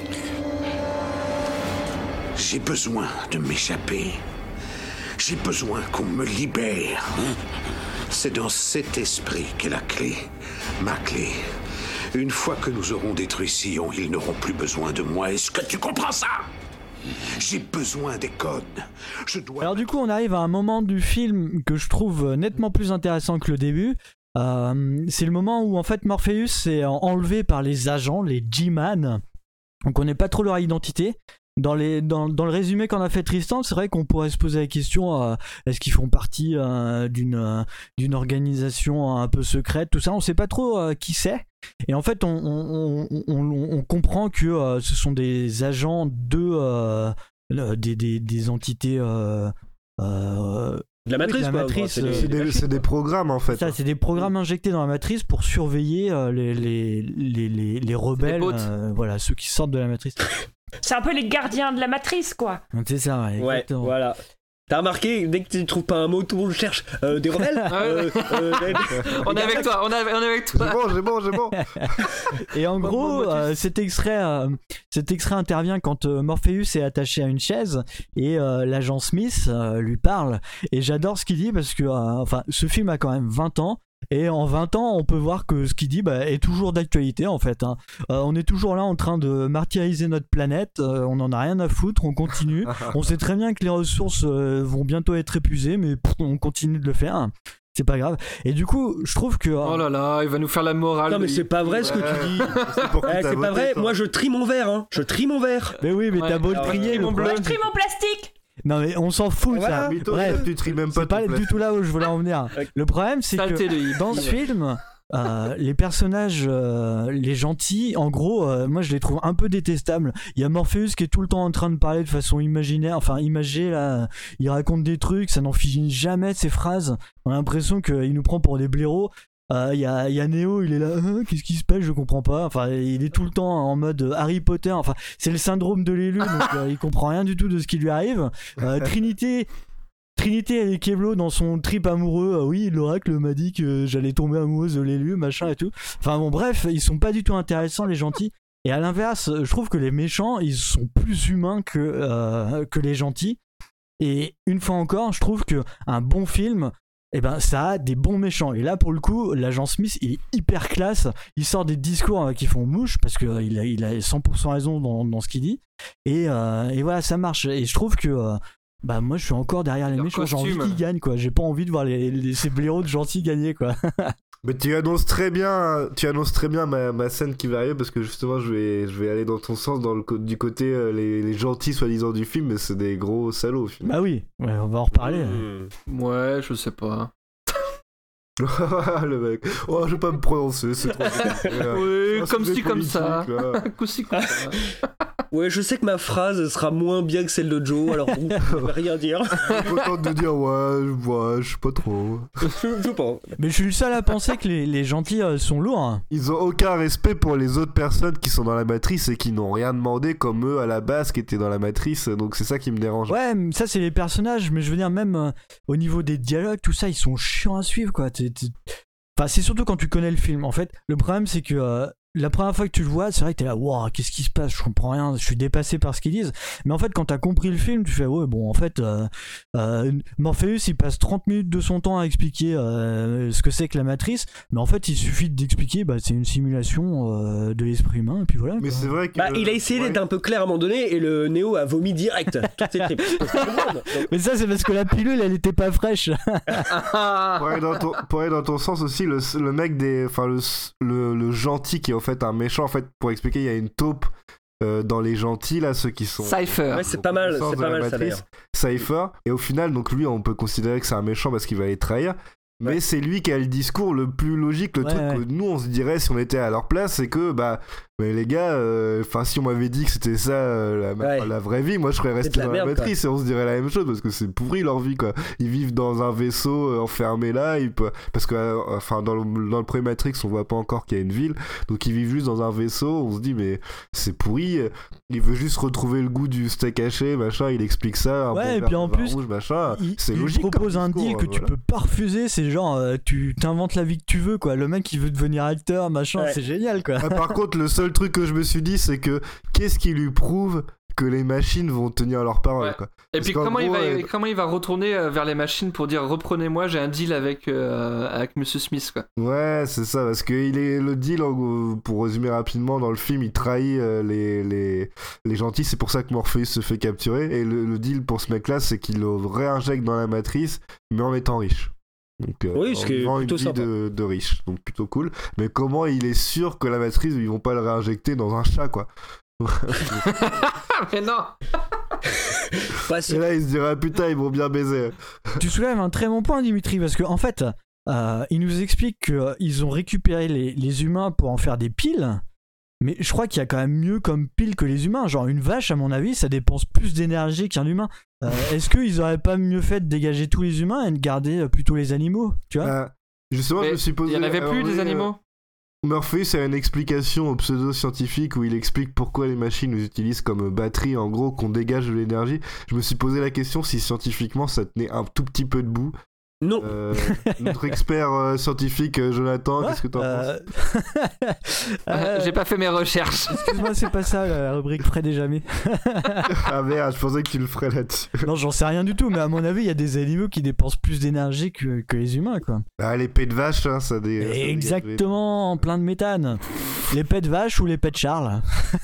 J'ai besoin de m'échapper. J'ai besoin qu'on me libère. C'est dans cet esprit qu'est la clé. Ma clé. Une fois que nous aurons détruit Sion, ils n'auront plus besoin de moi. Est-ce que tu comprends ça? J'ai besoin des codes. Je dois... Alors du coup, on arrive à un moment du film que je trouve nettement plus intéressant que le début. Euh, c'est le moment où en fait Morpheus est enlevé par les agents, les G-Man. On connaît pas trop leur identité. Dans, les, dans, dans le résumé qu'en a fait Tristan, c'est vrai qu'on pourrait se poser la question euh, est-ce qu'ils font partie euh, d'une, euh, d'une organisation un peu secrète, tout ça, on sait pas trop euh, qui c'est. Et en fait, on, on, on, on, on comprend que euh, ce sont des agents de euh, des, des, des entités. Euh, euh, De la matrice, oui, de la quoi, matrice, c'est des- euh, C'est des, c'est des programmes en fait. ça, c'est des programmes injectés dans la matrice pour surveiller euh, les, les, les, les, les rebelles, bots. euh, voilà, ceux qui sortent de la matrice. C'est un peu les gardiens de la matrice, quoi. C'est ça, ouais, exactement. Ouais, voilà. T'as remarqué, dès que tu trouves pas un mot, tout le monde cherche euh, des rebelles. euh, euh, on est avec toi, on est avec, on est avec toi. J'ai bon, j'ai bon, j'ai bon. Et en gros, euh, cet extrait, euh, cet extrait intervient quand euh, Morpheus est attaché à une chaise et euh, l'agent Smith euh, lui parle. Et j'adore ce qu'il dit parce que, euh, enfin, ce film a quand même vingt ans. Et en vingt ans, on peut voir que ce qu'il dit bah, est toujours d'actualité en fait. Hein. Euh, on est toujours là en train de martyriser notre planète, euh, on n'en a rien à foutre, on continue. On sait très bien que les ressources euh, vont bientôt être épuisées, mais pff, on continue de le faire. C'est pas grave. Et du coup, je trouve que... Oh là là, il va nous faire la morale. Non mais c'est pas vrai ce que tu dis. C'est, eh, c'est pas vrai, toi. Moi je trie mon verre, hein. Je trie mon verre. Mais oui, mais ouais, t'as beau le trier, mon bleu. Moi je trie mon plastique. Non mais on s'en fout voilà. ça. Bref, tu tries même pas c'est pas du tout là où je voulais en venir. Le problème c'est Saleté que dans ce film, euh, les personnages, euh, les gentils, en gros, euh, moi je les trouve un peu détestables. Il y a Morpheus qui est tout le temps en train de parler de façon imaginaire, enfin imagée là. Il raconte des trucs, ça n'en finit jamais ses phrases. On a l'impression qu'il nous prend pour des blaireaux. Il euh, y, a, y a Neo, il est là, euh, qu'est-ce qui se passe, je comprends pas. Enfin, il est tout le temps en mode Harry Potter. Enfin, c'est le syndrome de l'élu, donc euh, il comprend rien du tout de ce qui lui arrive. Euh, Trinité, Trinité, elle est Kevlo dans son trip amoureux. Euh, oui, l'oracle m'a dit que j'allais tomber amoureuse de l'élu, machin et tout. Enfin bon, bref, ils sont pas du tout intéressants les gentils. Et à l'inverse, je trouve que les méchants, ils sont plus humains que euh, que les gentils. Et une fois encore, je trouve que un bon film. Et eh ben ça a des bons méchants. Et là pour le coup, l'agent Smith il est hyper classe. Il sort des discours euh, qui font mouche parce qu'il a, il a cent pour cent raison dans, dans ce qu'il dit. Et, euh, et voilà, ça marche. Et je trouve que euh, bah moi je suis encore derrière les Leur méchants. Costume. J'ai envie qu'ils gagnent quoi. J'ai pas envie de voir les, les, ces blaireaux de gentils gagner quoi. Mais tu annonces très bien, tu annonces très bien ma, ma scène qui va arriver parce que justement je vais, je vais aller dans ton sens dans le, du côté euh, les, les gentils soi-disant du film, mais c'est des gros salauds au film. Bah oui, ouais, on va en reparler. Mmh. Ouais, je sais pas. Le mec, oh je vais pas me prononcer, c'est trop oui, oh, comme si comme ça. Coup-ci comme ça. Ouais, je sais que ma phrase sera moins bien que celle de Joe, alors bon, je vais rien dire. Je suis content de dire ouais, ouais, je sais pas trop. Je sais pas. Mais je suis le seul à penser que les, les gentils euh, sont lourds. Ils ont aucun respect pour les autres personnes qui sont dans la matrice et qui n'ont rien demandé comme eux à la base qui étaient dans la matrice, donc c'est ça qui me dérange. Ouais, ça c'est les personnages, mais je veux dire même euh, au niveau des dialogues, tout ça, ils sont chiants à suivre quoi. T'es, t'es... Enfin, c'est surtout quand tu connais le film. En fait, le problème c'est que euh, la première fois que tu le vois, c'est vrai que t'es là, waouh, qu'est-ce qui se passe, je comprends rien, je suis dépassé par ce qu'ils disent. Mais en fait, quand t'as compris le film, tu fais, ouais, bon, en fait, euh, euh, Morpheus, il passe trente minutes de son temps à expliquer euh, ce que c'est que la matrice, mais en fait, il suffit d'expliquer, bah, c'est une simulation euh, de l'esprit humain, et puis voilà. Mais quoi. C'est vrai que. Bah, il a essayé ouais. d'être un peu clair à un moment donné, et le Néo a vomi direct. Toutes ses tripes. Mais ça, c'est parce que la pilule, elle était pas fraîche. pour, aller dans ton, pour aller dans ton sens aussi, le, le mec des. Enfin, le, le, le gentil qui est en fait un méchant, en fait, pour expliquer, il y a une taupe euh, dans les gentils, là, ceux qui sont. Cypher. Ouais, c'est pas mal, c'est pas mal ça d'ailleurs. Cypher, et au final, donc lui, on peut considérer que c'est un méchant parce qu'il va les trahir. Mais ouais. c'est lui qui a le discours le plus logique, le ouais, truc ouais. que nous on se dirait si on était à leur place, c'est que bah mais les gars, enfin euh, si on m'avait dit que c'était ça euh, la, ouais. la vraie vie, moi je serais resté dans la matrice quoi. Et on se dirait la même chose parce que c'est pourri leur vie quoi. Ils vivent dans un vaisseau euh, enfermé là, ils peuvent... parce que euh, enfin dans le, dans le premier Matrix on voit pas encore qu'il y a une ville, donc ils vivent juste dans un vaisseau, on se dit mais c'est pourri, il veut juste retrouver le goût du steak haché machin, il explique ça. Un ouais et puis en plus rouge, machin, il, c'est il logique. Il propose un discours, deal que voilà. tu peux pas refuser, c'est genre euh, tu t'inventes la vie que tu veux quoi. Le mec il veut devenir acteur machin, ouais. c'est génial quoi. Ah, par contre le seul truc que je me suis dit c'est que qu'est-ce qui lui prouve que les machines vont tenir leur parole ouais. quoi. Et puis comment, gros, il va, euh... comment il va retourner vers les machines pour dire reprenez-moi, j'ai un deal avec, euh, avec Monsieur Smith quoi. Ouais c'est ça, parce que il est, le deal pour résumer rapidement dans le film il trahit euh, les, les, les gentils, c'est pour ça que Morpheus se fait capturer et le, le deal pour ce mec là c'est qu'il le réinjecte dans la matrice mais en étant riche. Donc, euh, oui, ce qui est plutôt une vie de, de riche, donc plutôt cool. Mais comment il est sûr que la matrice, ils vont pas le réinjecter dans un chat, quoi. Mais non. Ouais, et là, il se dira putain, ils vont bien baiser. Tu soulèves un très bon point, Dimitri, parce qu'en en fait, euh, il nous explique qu'ils ont récupéré les, les humains pour en faire des piles. Mais je crois qu'il y a quand même mieux comme pile que les humains. Genre une vache, à mon avis, ça dépense plus d'énergie qu'un humain. Euh, est-ce qu'ils auraient pas mieux fait de dégager tous les humains et de garder plutôt les animaux, tu vois? euh, Justement, mais je me suis posé. Il y en avait plus des animaux. Morpheus a une explication pseudo-scientifique où il explique pourquoi les machines nous utilisent comme batterie, en gros, qu'on dégage de l'énergie. Je me suis posé la question si scientifiquement ça tenait un tout petit peu debout. Non. Euh, notre expert euh, scientifique, euh, Jonathan, ouais, qu'est-ce que t'en euh... penses euh, J'ai pas fait mes recherches. Excuse-moi, c'est pas ça la rubrique Fred et jamais. Ah merde, je pensais que tu le ferais là-dessus. Non, j'en sais rien du tout, mais à mon avis, il y a des animaux qui dépensent plus d'énergie que, que les humains, quoi. Ah, les pets de vache, hein, ça dé... Exactement, en plein de méthane. Les pets de vache ou les pets de Charles.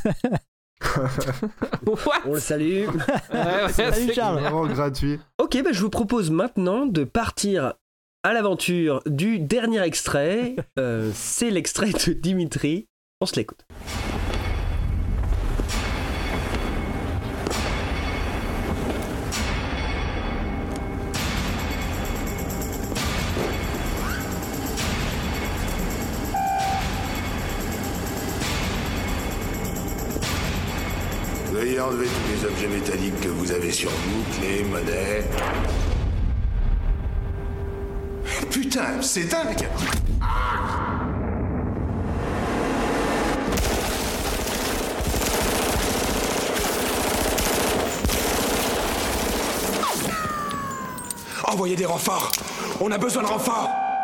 On le salue. Ouais, ouais, Salut Charles. Vraiment gratuit. Ok, bah je vous propose maintenant de partir à l'aventure du dernier extrait. Euh, c'est l'extrait de Dimitri. On se l'écoute. Veuillez enlever tous les objets métalliques que vous avez sur vous, clés, monnaie. Putain, c'est dingue! Envoyez des renforts! On a besoin de renforts!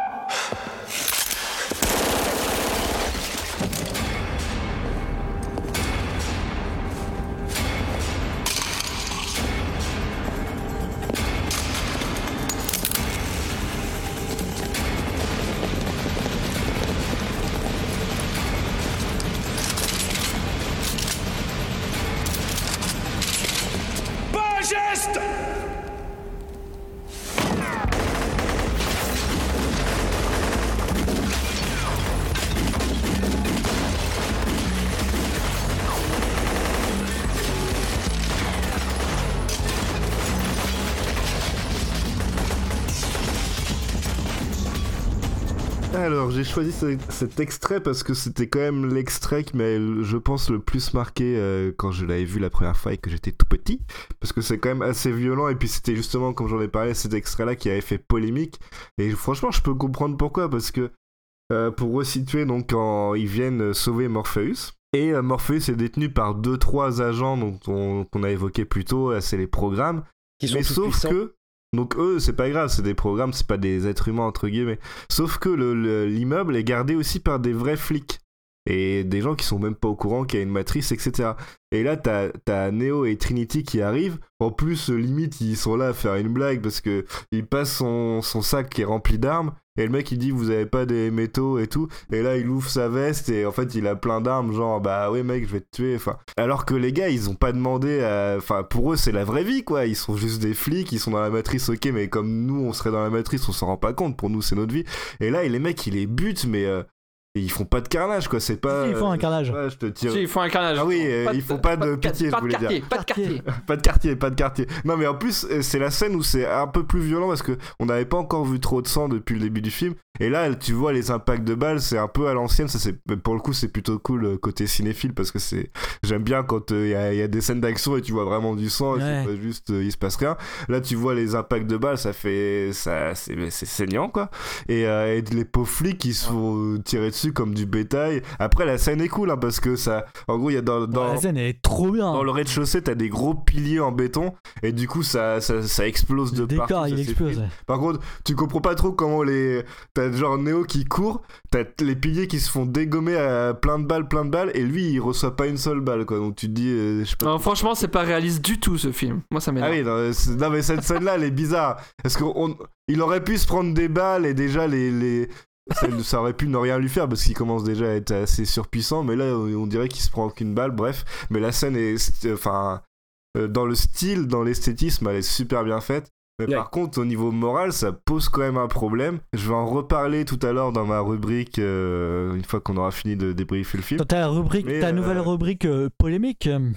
Alors, j'ai choisi ce, cet extrait parce que c'était quand même l'extrait qui m'a, je pense, le plus marqué euh, quand je l'avais vu la première fois et que j'étais tout petit. Parce que c'est quand même assez violent, et puis c'était justement, comme j'en ai parlé, cet extrait-là qui avait fait polémique. Et franchement, je peux comprendre pourquoi, parce que euh, pour resituer, donc, quand ils viennent sauver Morpheus, et euh, Morpheus est détenu par deux trois agents donc, on, qu'on a évoqué plus tôt, là, c'est les programmes. Qui sont mais sauf puissants. que... Donc eux, c'est pas grave, c'est des programmes, c'est pas des êtres humains entre guillemets. Sauf que le, le, l'immeuble est gardé aussi par des vrais flics. Et des gens qui sont même pas au courant qu'il y a une matrice, et cetera. Et là, t'as, t'as Neo et Trinity qui arrivent. En plus, limite, ils sont là à faire une blague parce que il passe son, son sac qui est rempli d'armes. Et le mec, il dit, vous avez pas des métaux et tout. Et là, il ouvre sa veste et en fait, il a plein d'armes. Genre, bah ouais, mec, je vais te tuer. Enfin, alors que les gars, ils ont pas demandé à... Enfin, pour eux, c'est la vraie vie, quoi. Ils sont juste des flics, ils sont dans la matrice, ok. Mais comme nous, on serait dans la matrice, on s'en rend pas compte. Pour nous, c'est notre vie. Et là, les mecs, ils les butent, mais... Euh... Et ils font pas de carnage, quoi, c'est pas... Si, ils font un carnage. Ouais, je te tire... Si, ils font un carnage. Ah oui, euh, ils font pas de, de pitié, pas je voulais de quartier, dire. Pas de quartier, pas de quartier, pas de quartier. Non, mais en plus, c'est la scène où c'est un peu plus violent parce que on n'avait pas encore vu trop de sang depuis le début du film. Et là, tu vois les impacts de balles, c'est un peu à l'ancienne. Ça, c'est... Pour le coup, c'est plutôt cool côté cinéphile parce que c'est... J'aime bien quand il euh, y, y a des scènes d'action et tu vois vraiment du sang et ouais. C'est pas juste, euh, il se passe rien. Là, tu vois les impacts de balles, ça fait... Ça, c'est, c'est saignant, quoi. Et, euh, et les pauvres flics qui se font tirer dessus comme du bétail. Après, la scène est cool, hein, parce que ça... En gros, il y a dans... dans... Ouais, la scène est trop bien. Dans le rez-de-chaussée, t'as des gros piliers en béton et du coup, ça, ça, ça explose de le partout. Le décor, il explose. Ouais. Par contre, tu comprends pas trop comment les... T'as genre Neo qui court, t'as les piliers qui se font dégommer à plein de balles, plein de balles, et lui, il reçoit pas une seule balle, quoi. Donc tu te dis... Euh, je sais pas. Non, franchement, c'est pas réaliste du tout, ce film. Moi, ça m'énerve. Ah oui, non, non mais cette scène-là, elle est bizarre. Parce qu'il aurait pu se prendre des balles et déjà les... les... Ça, ça aurait pu ne rien lui faire parce qu'il commence déjà à être assez surpuissant, mais là on dirait qu'il se prend aucune balle. Bref, mais la scène est, enfin, dans le style, dans l'esthétisme, elle est super bien faite. Mais ouais. Par contre, au niveau moral, ça pose quand même un problème. Je vais en reparler tout à l'heure dans ma rubrique euh, une fois qu'on aura fini de débriefer le film. Dans ta rubrique, mais, ta euh... nouvelle rubrique euh, polémique. Une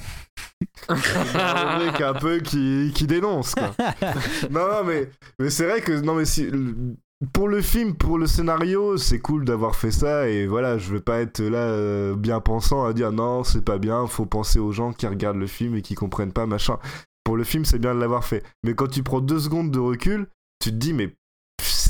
rubrique un peu qui qui dénonce, quoi. non, non, mais mais c'est vrai que non, mais si. Pour le film, pour le scénario, c'est cool d'avoir fait ça et voilà, je vais pas être là euh, bien pensant à dire non, c'est pas bien, faut penser aux gens qui regardent le film et qui comprennent pas, machin. Pour le film, c'est bien de l'avoir fait. Mais quand tu prends deux secondes de recul, tu te dis mais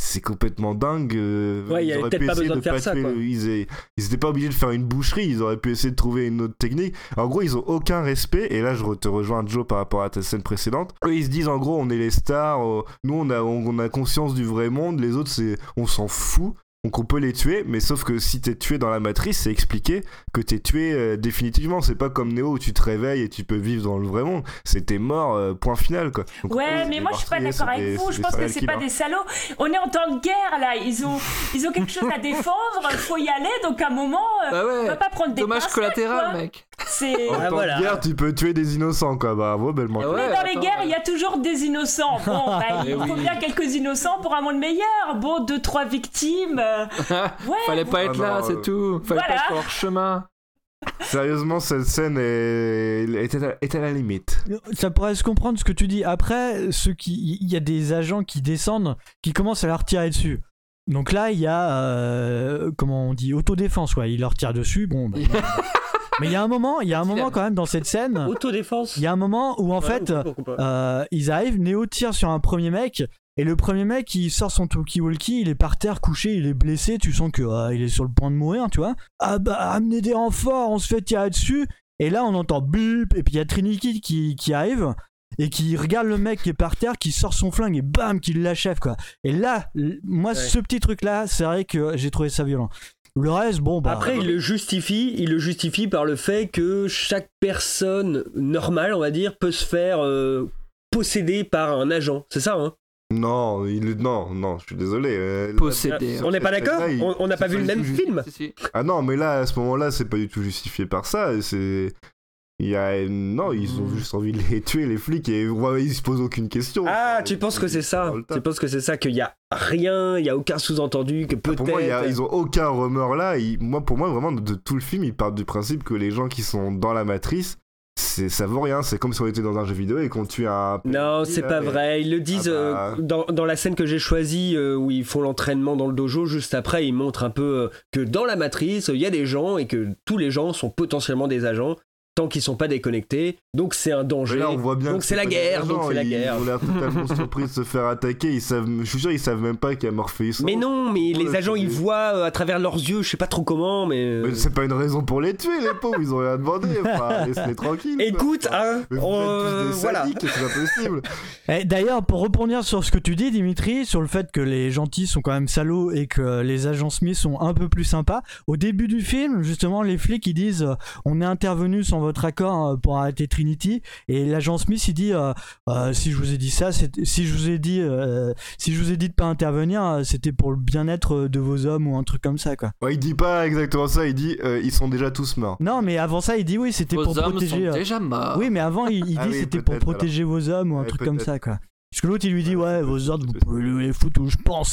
c'est complètement dingue. Euh, ouais, il y avait peut-être pas besoin de, de faire ça. Quoi. Le, ils, ils étaient pas obligés de faire une boucherie, ils auraient pu essayer de trouver une autre technique. En gros, ils ont aucun respect, et là, je te rejoins, Joe, par rapport à ta scène précédente. Eux, ils se disent, en gros, on est les stars, euh, nous, on a, on, on a conscience du vrai monde, les autres, c'est, on s'en fout. Donc on peut les tuer, mais sauf que si t'es tué dans la matrice, c'est expliqué que t'es tué euh, définitivement. C'est pas comme Neo où tu te réveilles et tu peux vivre dans le vrai monde. C'est t'es mort, euh, point final quoi. Donc, ouais, mais moi je suis pas d'accord avec des, vous. Je pense que c'est pas des salauds. On est en temps de guerre là. Ils ont, ils ont quelque chose à défendre. Faut y aller. Donc à un moment, euh, bah ouais. on va pas prendre des dommage collatéral, mec. C'est. En ah, temps voilà. de guerre, tu peux tuer des innocents quoi. Bravo, bellement. Ah ouais, mais dans les guerres, il y a toujours des innocents. Bon, bah, il faut oui. bien quelques innocents pour un monde meilleur. Bon, deux trois victimes. Ouais. Fallait pas être là, c'est tout. Fallait voilà. pas être hors chemin. Sérieusement, cette scène est... Est, à... est à la limite. Ça pourrait se comprendre ce que tu dis. Après, ceux qui... il y a des agents qui descendent, qui commencent à leur tirer dessus. Donc là, il y a, euh, comment on dit, autodéfense, quoi. Ils leur tirent dessus, bon... Bah, mais il y a un moment, il y a un moment quand même dans cette scène... Autodéfense. Il y a un moment où en ouais, fait, euh, ils arrivent, Neo tire sur un premier mec... Et le premier mec, il sort son talkie-walkie, il est par terre couché, il est blessé, tu sens que euh, il est sur le point de mourir, tu vois. Ah bah, amenez des renforts, on se fait tirer dessus. Et là, on entend bip, et puis il y a Trinity qui, qui arrive, et qui regarde le mec qui est par terre, qui sort son flingue, et bam, qui l'achève, quoi. Et là, moi, ouais. ce petit truc-là, c'est vrai que j'ai trouvé ça violent. Le reste, bon, bah... Après, il le justifie, il le justifie par le fait que chaque personne normale, on va dire, peut se faire euh, posséder par un agent. C'est ça, hein? Non, il... non, non, je suis désolé. Euh, Possédé. Là, on n'est pas d'accord il... On n'a pas vu le même film justi... Ah non, mais là, à ce moment-là, c'est pas du tout justifié par ça. C'est... Il y a... Non, ils ont mmh. juste envie de les tuer, les flics, et ouais, ils se posent aucune question. Ah, enfin, tu penses que c'est ça Tu penses que c'est ça, qu'il y a rien, il y a aucun sous-entendu, que peut-être... Ah, pour moi, y a... ils ont aucun rumeur là. Ils... Moi, pour moi, vraiment, de tout le film, ils partent du principe que les gens qui sont dans la matrice... C'est, ça vaut rien, c'est comme si on était dans un jeu vidéo et qu'on tue un... Non, c'est pas vrai, ils le disent ah bah... euh, dans, dans la scène que j'ai choisie euh, où ils font l'entraînement dans le dojo, juste après ils montrent un peu euh, que dans la matrice, il y a des gens et que tous les gens sont potentiellement des agents tant qu'ils sont pas déconnectés, donc c'est un danger, là, on voit bien donc c'est la guerre, donc c'est la guerre. Ils ont l'air totalement surpris de se faire attaquer, ils savent, je suis sûr ils savent même pas qu'il y a Morpheus. Mais non, mais les agents ils voient euh, à travers leurs yeux, je sais pas trop comment, mais... mais c'est pas une raison pour les tuer les pauvres, ils ont rien demandé, enfin laisse-les tranquilles. Écoute, hein, euh, voilà. Sadiques, c'est pas possible. Et d'ailleurs, pour rebondir sur ce que tu dis Dimitri, sur le fait que les gentils sont quand même salauds et que les agents Smith sont un peu plus sympas, au début du film, justement les flics ils disent euh, on est intervenu sans votre accord pour arrêter Trinity, et l'agent Smith il dit euh, euh, si je vous ai dit ça, c'est, si je vous ai dit euh, si je vous ai dit de pas intervenir, c'était pour le bien-être de vos hommes ou un truc comme ça quoi. Ouais, il dit pas exactement ça, il dit euh, ils sont déjà tous morts. Non, mais avant ça il dit oui, c'était vos pour hommes protéger. Sont déjà morts. Oui, mais avant il, il dit ah oui, c'était pour protéger alors. Vos hommes ou un ouais, truc peut-être. Comme ça quoi. Parce que l'autre il lui dit ouais, vos ordres vous pouvez les foutre où je pense.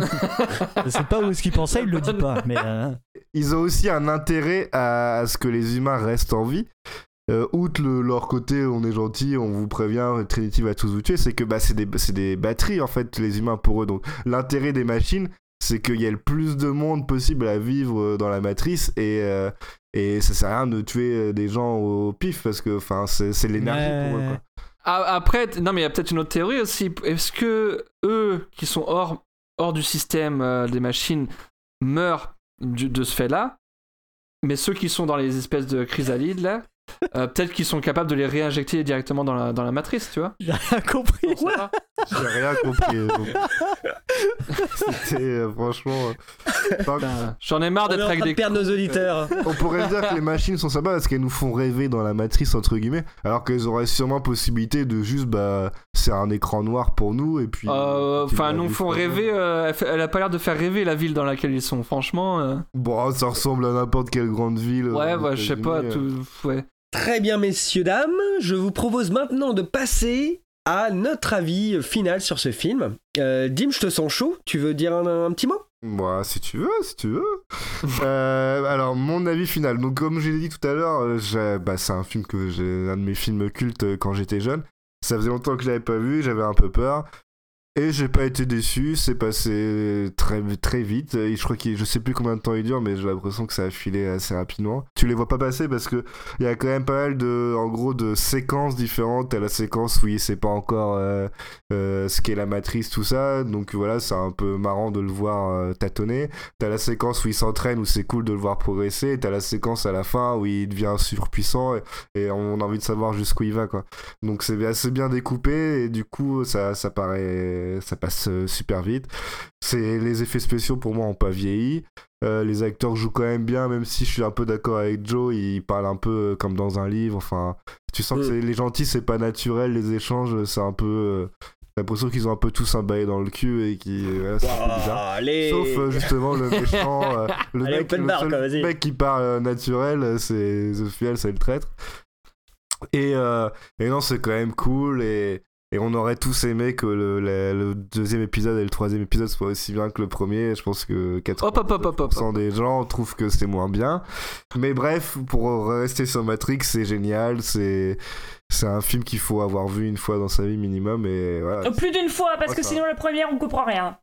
Je sais pas où est-ce qu'il pensait, il le dit pas, mais euh... ils ont aussi un intérêt à, à ce que les humains restent en vie. Euh, outre le, leur côté on est gentil, on vous prévient, Trinity va tous vous tuer, c'est que bah, c'est, des, c'est des batteries en fait les humains pour eux, donc l'intérêt des machines c'est qu'il y a le plus de monde possible à vivre dans la matrice et, euh, et ça sert à rien de tuer des gens au pif parce que c'est, c'est l'énergie ouais. pour eux quoi. Après, non mais il y a peut-être une autre théorie aussi, est-ce que eux qui sont hors, hors du système euh, des machines meurent du, de ce fait là, mais ceux qui sont dans les espèces de chrysalides là Euh, peut-être qu'ils sont capables de les réinjecter directement dans la, dans la matrice, tu vois. J'ai rien compris. J'ai rien compris. Donc. C'était euh, franchement. Euh, pas... J'en ai marre on d'être avec des. Perdre nos auditeurs. On pourrait dire que les machines sont sympas parce qu'elles nous font rêver dans la matrice entre guillemets, alors qu'elles auraient sûrement possibilité de juste bah c'est un écran noir pour nous et puis. Enfin, euh, nous font rêver. Euh, elle a pas l'air de faire rêver la ville dans laquelle ils sont, franchement. Euh... Bon, ça ressemble à n'importe quelle grande ville. Ouais, bah, je sais pas. Tout... Ouais. Très bien, messieurs, dames, je vous propose maintenant de passer à notre avis final sur ce film. Euh, Dim, je te sens chaud, tu veux dire un, un petit mot ? Bah, si tu veux, si tu veux. euh, alors, mon avis final. Donc, comme je l'ai dit tout à l'heure, j'ai, bah, c'est un film que j'ai, un de mes films cultes quand j'étais jeune. Ça faisait longtemps que je l'avais pas vu, j'avais un peu peur. Et j'ai pas été déçu, c'est passé très très vite. Et je crois que je sais plus combien de temps il dure, mais j'ai l'impression que ça a filé assez rapidement. Tu les vois pas passer parce que il y a quand même pas mal de, en gros, de séquences différentes. T'as la séquence où il sait pas encore euh, euh, ce qu'est la matrice, tout ça. Donc voilà, c'est un peu marrant de le voir euh, tâtonner. T'as la séquence où il s'entraîne, où c'est cool de le voir progresser. Et t'as la séquence à la fin où il devient surpuissant et, et on a envie de savoir jusqu'où il va, quoi. Donc c'est assez bien découpé et du coup ça ça paraît ça passe super vite. C'est, les effets spéciaux pour moi ont pas vieilli. Euh, les acteurs jouent quand même bien, même si je suis un peu d'accord avec Joe, il parle un peu comme dans un livre. Enfin, tu sens mmh. que c'est, les gentils, c'est pas naturel, les échanges, c'est un peu. Euh, j'ai l'impression qu'ils ont un peu tous un bail dans le cul et qui. Voilà, c'est wow, bizarre. Allez. Sauf euh, justement le méchant, euh, le, allez, mec, le bar, seul quoi, mec qui parle euh, naturel, c'est The Fiel, c'est le traître. Et, euh, et non, c'est quand même cool et. Et on aurait tous aimé que le, le, le deuxième épisode et le troisième épisode soient aussi bien que le premier. Je pense que quatre-vingt-dix pour cent des gens trouvent que c'est moins bien. Mais bref, pour rester sur Matrix, c'est génial. C'est, c'est un film qu'il faut avoir vu une fois dans sa vie minimum. Et voilà. Plus d'une fois, parce que sinon, la première, on comprend rien.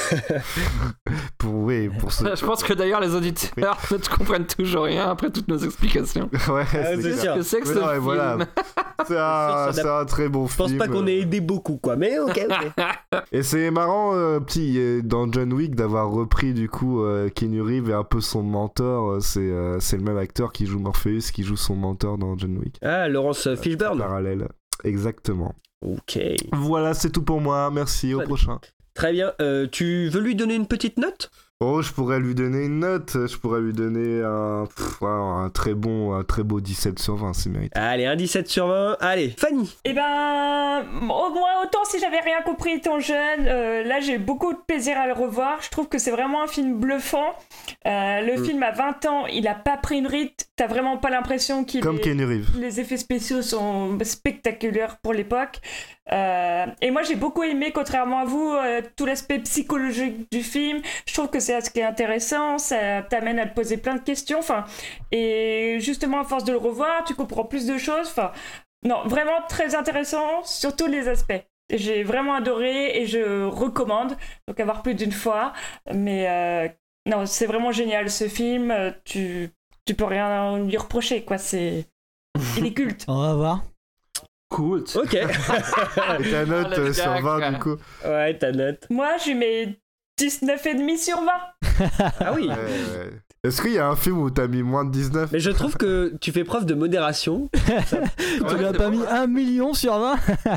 pour, oui, pour ce... Je pense que d'ailleurs les auditeurs ne comprennent toujours rien après toutes nos explications. Ouais, c'est, c'est sûr. Que c'est que ce non, film. Voilà. C'est, un, c'est un très bon Je film. pense pas qu'on ait aidé beaucoup, quoi. Mais ok, ok. Et c'est marrant, euh, petit, dans John Wick, d'avoir repris du coup euh, Keanu Reeves et un peu son mentor. C'est, euh, c'est le même acteur qui joue Morpheus, qui joue son mentor dans John Wick. Ah, Laurence euh, Fishburne. Parallèle. Exactement. Ok. Voilà, c'est tout pour moi. Merci, au Très prochain. Très bien. Euh, tu veux lui donner une petite note ? Oh, je pourrais lui donner une note. Je pourrais lui donner un, pff, un très bon, un très beau dix-sept sur vingt, c'est mérité. Allez, un dix-sept sur vingt. Allez, Fanny. Eh ben, au moins autant si j'avais rien compris étant jeune, euh, là j'ai beaucoup de plaisir à le revoir. Je trouve que c'est vraiment un film bluffant. Euh, le mm. film a vingt ans, il a pas pris une rite. T'as vraiment pas l'impression qu'il Comme est... Keanu Reeves. Les effets spéciaux sont spectaculaires pour l'époque. Euh, et moi j'ai beaucoup aimé, contrairement à vous, euh, tout l'aspect psychologique du film. Je trouve que c'est ce qui est intéressant, ça t'amène à te poser plein de questions. Enfin, et justement à force de le revoir, tu comprends plus de choses. Enfin, non, vraiment très intéressant sur tous les aspects. J'ai vraiment adoré et je recommande, donc à voir plus d'une fois. Mais euh, non, c'est vraiment génial ce film. Tu tu peux rien lui reprocher, quoi. C'est il est culte. On va voir. Cool. Ok. Et ta note euh, sur vingt du coup. Ouais, ta note. Moi, je mets dix-neuf virgule cinq sur vingt. Ah oui. Ouais, ouais. Est-ce qu'il y a un film où t'as mis moins de dix-neuf ? Mais je trouve que tu fais preuve de modération. Ça... tu lui as pas mis un million sur vingt.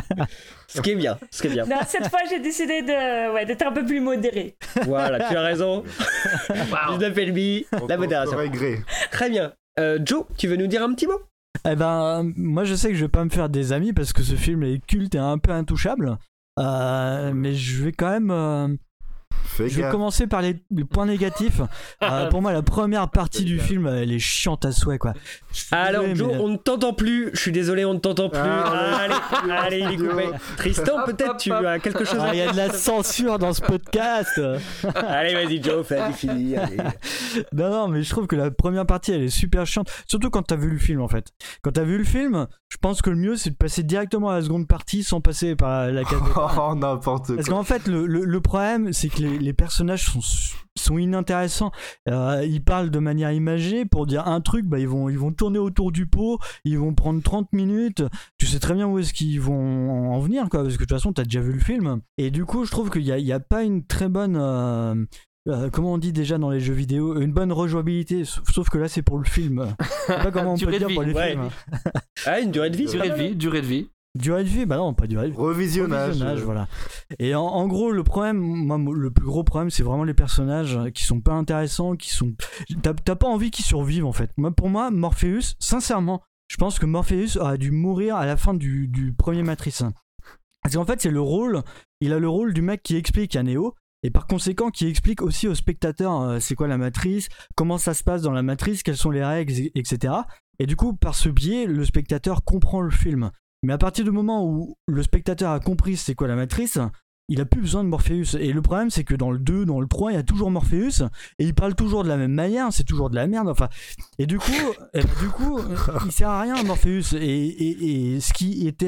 Ce qui est bien, ce qui est bien. Non, cette fois, j'ai décidé de, ouais, d'être un peu plus modéré. Voilà, tu as raison. Wow. dix-neuf virgule cinq, la modération. Très bien. Euh, Joe, tu veux nous dire un petit mot ? Eh ben, moi je sais que je vais pas me faire des amis parce que ce film est culte et un peu intouchable. Euh, mais je vais quand même... Euh... Fais je vais gaffe. commencer par les, les points négatifs. Euh, pour moi, la première partie du film, elle est chiante à souhait, quoi. Alors, désolé, Joe, mais... on ne t'entend plus. Je suis désolé, on ne t'entend plus. Ah, allez, allez, il est coupé. Tristan, peut-être tu as quelque chose à dire. Il y a de la censure dans ce podcast. Allez, vas-y, Joe, fais fini. Non, non, mais je trouve que la première partie, elle est super chiante. Surtout quand t'as vu le film, en fait. Quand t'as vu le film, je pense que le mieux, c'est de passer directement à la seconde partie sans passer par la case. Oh, n'importe quoi. Parce qu'en fait, le, le, le problème, c'est que les, les personnages sont, sont inintéressants. Euh, ils parlent de manière imagée. Pour dire un truc, bah, ils, vont, ils vont tourner autour du pot, ils vont prendre trente minutes. Tu sais très bien où est-ce qu'ils vont en venir, quoi, parce que de toute façon, t'as déjà vu le film. Et du coup, je trouve qu'il n'y a, il y a pas une très bonne... Euh, Euh, comment on dit déjà dans les jeux vidéo, une bonne rejouabilité, sauf, sauf que là c'est pour le film. Je sais pas comment on peut dire pour les ouais. films. Ah, une durée de vie. Durée de vie, durée de vie. Durée de vie, bah non, pas durée de vie. Revisionnage. Revisionnage, voilà. Et en, en gros, le problème, moi, le plus gros problème, c'est vraiment les personnages qui sont pas intéressants, qui sont. T'as, t'as pas envie qu'ils survivent en fait. Moi, pour moi, Morpheus, sincèrement, je pense que Morpheus a dû mourir à la fin du, du premier Matrix. Parce qu'en fait, c'est le rôle, il a le rôle du mec qui explique à Neo. Et par conséquent, qui explique aussi aux spectateurs euh, c'est quoi la matrice, comment ça se passe dans la matrice, quelles sont les règles, et cetera. Et du coup, par ce biais, le spectateur comprend le film. Mais à partir du moment où le spectateur a compris c'est quoi la matrice, il a plus besoin de Morpheus. Et le problème, c'est que dans le deux, dans le trois, il y a toujours Morpheus, et il parle toujours de la même manière, c'est toujours de la merde. Enfin, et du coup, et ben, du coup, il sert à rien Morpheus. Et, et, et ce qui était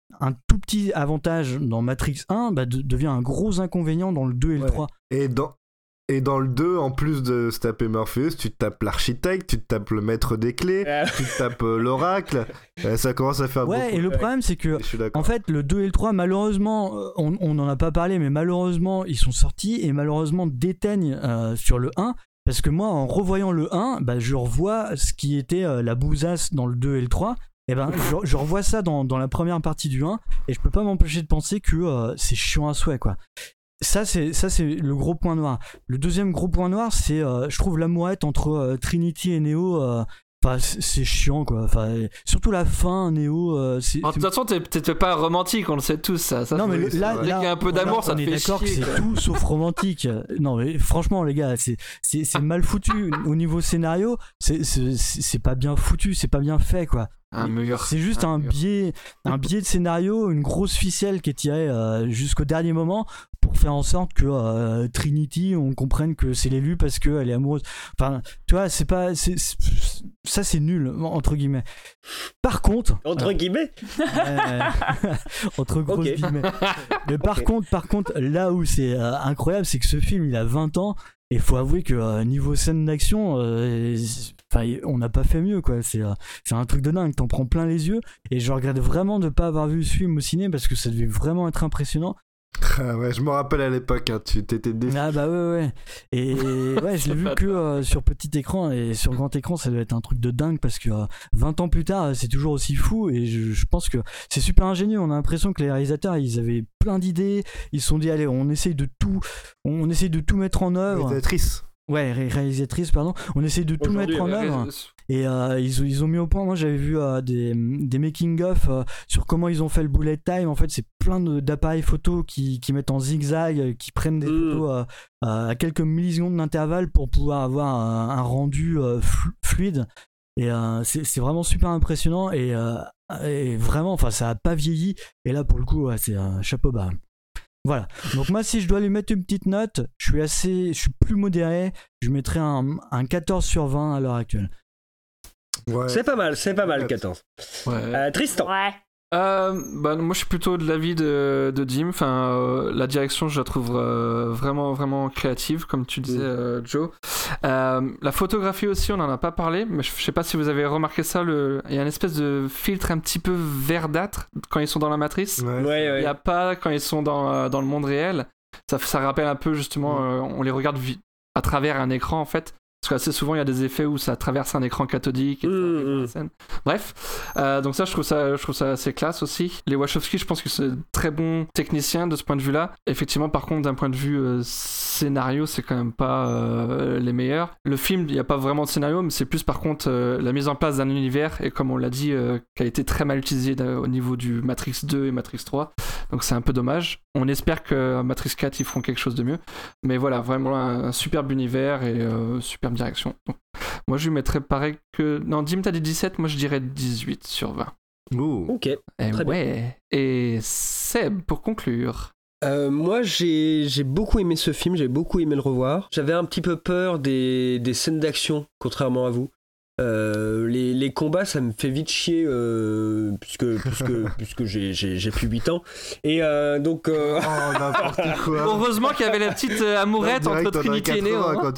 un tout petit avantage dans Matrix un bah, de, devient un gros inconvénient dans le deux et le ouais. trois. Et dans, et dans le deux, en plus de se taper Morpheus, tu te tapes l'architecte, tu te tapes le maître des clés, tu te tapes euh, l'oracle. Euh, ça commence à faire ouais, beaucoup. Et le problème, c'est que, en fait, le deux et le trois, malheureusement, on n'en a pas parlé, mais malheureusement, ils sont sortis et malheureusement déteignent euh, sur le un. Parce que moi, en revoyant le un, bah, je revois ce qui était euh, la bousasse dans le deux et le trois. Et ben, je, je revois ça dans, dans la première partie du un, et je peux pas m'empêcher de penser que euh, c'est chiant à souhait, quoi. Ça c'est, ça, c'est le gros point noir. Le deuxième gros point noir, c'est, euh, je trouve, l'amourette entre euh, Trinity et Neo. Euh, Enfin, c'est, c'est chiant, quoi. Enfin, surtout la fin, Neo. Euh, c'est, en toute façon, t'es peut-être pas romantique, on le sait tous, ça. ça non, mais c'est, là, dès là, qu'il y a un peu d'amour, là, ça te fait chier. On est d'accord chier, que c'est quoi. tout sauf romantique. Non, mais franchement, les gars, c'est, c'est, c'est mal foutu. Au niveau scénario, c'est, c'est, c'est pas bien foutu, c'est pas bien fait, quoi. Un mur. C'est juste un, un biais, un biais de scénario, une grosse ficelle qui est tirée euh, jusqu'au dernier moment pour faire en sorte que euh, Trinity, on comprenne que c'est l'élu parce qu'elle est amoureuse. Enfin, tu vois, c'est pas, c'est, c'est, ça c'est nul entre guillemets. Par contre, entre alors, guillemets, euh, entre grosses okay. guillemets. Mais par okay. contre, par contre, là où c'est euh, incroyable, c'est que ce film, il a vingt ans. Et il faut avouer que euh, niveau scène d'action, euh, on n'a pas fait mieux, quoi. C'est, euh, c'est un truc de dingue, t'en prends plein les yeux. Et je regrette vraiment de ne pas avoir vu ce film au ciné parce que ça devait vraiment être impressionnant. Ah ouais, je me rappelle à l'époque, hein, tu t'étais déçu. Ah bah ouais, ouais. Et ouais, je l'ai vu que euh, sur petit écran, et sur grand écran, ça doit être un truc de dingue parce que euh, vingt ans plus tard, c'est toujours aussi fou. Et je, je pense que c'est super ingénieux. On a l'impression que les réalisateurs, ils avaient plein d'idées. Ils se sont dit, allez, on essaye de tout, on essaye de tout mettre en œuvre. Réalisatrice. Ouais, ré- réalisatrice, pardon. On essaye de tout mettre en œuvre. Et euh, ils, ils ont mis au point, moi j'avais vu euh, des, des making-of euh, sur comment ils ont fait le bullet time. En fait, c'est plein de, d'appareils photo qui, qui mettent en zigzag, euh, qui prennent des mmh. photos euh, euh, à quelques millisecondes d'intervalle pour pouvoir avoir un, un rendu euh, flu- fluide. Et euh, c'est, c'est vraiment super impressionnant. Et, euh, et vraiment, enfin, ça a pas vieilli. Et là, pour le coup, ouais, c'est un chapeau bas. Voilà, donc moi si je dois lui mettre une petite note, je suis assez, je suis plus modéré, je mettrais un, un quatorze sur vingt à l'heure actuelle. Ouais. C'est pas mal, c'est pas mal, quatorze. Ouais. Euh, Tristan. Ouais. Euh, bah, moi je suis plutôt de l'avis de, de Dim. Enfin, euh, la direction je la trouve euh, vraiment vraiment créative comme tu disais euh, Joe. Euh, la photographie aussi on en a pas parlé, mais je, je sais pas si vous avez remarqué ça, le... il y a une espèce de filtre un petit peu verdâtre quand ils sont dans la matrice. Ouais, ouais, ouais. Il y a pas quand ils sont dans, euh, dans le monde réel. Ça, ça rappelle un peu justement, euh, on les regarde vi- à travers un écran en fait. Parce qu'assez souvent il y a des effets où ça traverse un écran cathodique et mmh, ça, mmh. Bref, euh, donc ça je trouve ça je trouve ça assez classe aussi. Les Wachowski, je pense que c'est très bons techniciens de ce point de vue là. Effectivement, par contre d'un point de vue euh, scénario, c'est quand même pas euh, les meilleurs. Le film, il n'y a pas vraiment de scénario, mais c'est plus par contre euh, la mise en place d'un univers, et comme on l'a dit, euh, qui a été très mal utilisé au niveau du Matrix deux et Matrix trois. Donc c'est un peu dommage. On espère que Matrix quatre ils feront quelque chose de mieux. Mais voilà, vraiment un, un superbe univers et euh, superbe direction. Donc, moi je lui mettrais pareil que... Non, Dim t'as dit dix-sept, moi je dirais dix-huit sur vingt. Ouh. Ok, et très ouais. bien. Et Seb, pour conclure. Euh, moi j'ai, j'ai beaucoup aimé ce film, j'ai beaucoup aimé le revoir. J'avais un petit peu peur des, des scènes d'action, contrairement à vous. Euh, les, les combats ça me fait vite chier euh, puisque, puisque, puisque j'ai, j'ai, j'ai plus huit ans et euh, donc euh... oh n'importe quoi. Heureusement qu'il y avait la petite euh, amourette entre Trinity et Neo hein.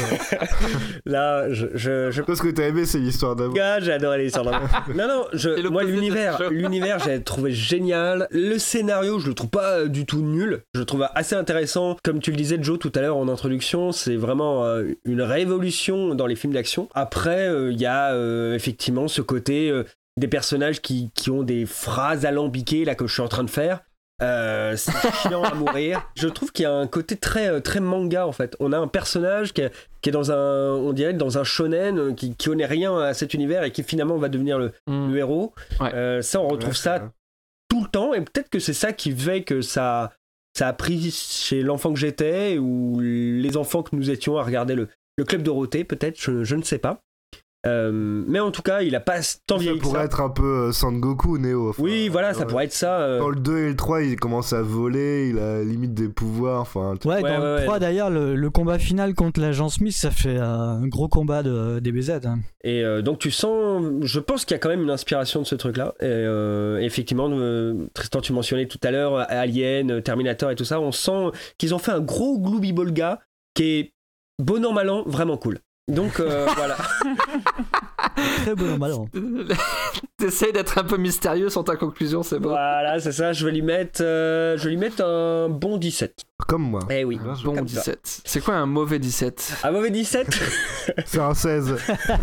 Là je, je, je... Parce que t'as aimé c'est l'histoire d'amour. Ah, j'ai adoré l'histoire d'amour. Non non je, moi l'univers l'univers j'ai trouvé génial. Le scénario je le trouve pas du tout nul, je le trouve assez intéressant. Comme tu le disais Joe tout à l'heure en introduction, c'est vraiment euh, une révolution dans les films d'action. Après euh, il y a euh, effectivement ce côté euh, des personnages qui, qui ont des phrases alambiquées là que je suis en train de faire. Euh, c'est chiant à mourir. Je trouve qu'il y a un côté très, très manga en fait. On a un personnage qui est, qui est dans un, on dirait dans un shonen qui, qui connaît rien à cet univers et qui finalement va devenir le, mmh. le héros. Ouais. Euh, ça on retrouve ouais, ça ouais. tout le temps et peut-être que c'est ça qui fait que ça, ça a pris chez l'enfant que j'étais ou les enfants que nous étions à regarder le, le Club Dorothée peut-être, je, je ne sais pas. Euh, mais en tout cas, il a pas tant vieilli ça que ça. pourrait être un peu euh, Sangoku, Neo. Enfin, oui, voilà, ça ouais. pourrait être ça. Euh... Dans le deux et le trois, il commence à voler, il a limite des pouvoirs. Enfin, ouais, ouais, dans ouais, le trois, ouais. d'ailleurs, le, le combat final contre l'agent Smith, ça fait euh, un gros combat de D B Z. Hein. Et euh, donc, tu sens, je pense qu'il y a quand même une inspiration de ce truc-là. Et euh, effectivement, euh, Tristan, tu mentionnais tout à l'heure Alien, Terminator et tout ça. On sent qu'ils ont fait un gros Glooby Bolga qui est bon an mal an, vraiment cool. Donc euh, voilà. Très bon an mal an. T'essayes d'être un peu mystérieux sur ta conclusion, c'est bon. Voilà, c'est ça. Je vais lui mettre, euh, je vais lui mettre un bon dix-sept. Comme moi. Eh oui. Bon comme dix-sept. Ça. C'est quoi un mauvais dix-sept? Un mauvais dix-sept? C'est un seize.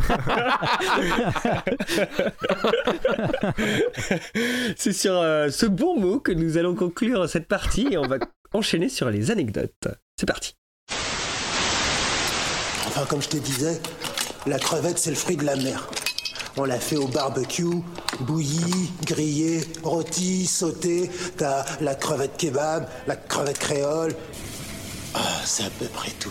C'est sur euh, ce bon mot que nous allons conclure cette partie et on va enchaîner sur les anecdotes. C'est parti. Enfin, comme je te disais, la crevette, c'est le fruit de la mer. On l'a fait au barbecue, bouillie, grillée, rôtie, sautée. T'as la crevette kebab, la crevette créole. Ah, c'est à peu près tout.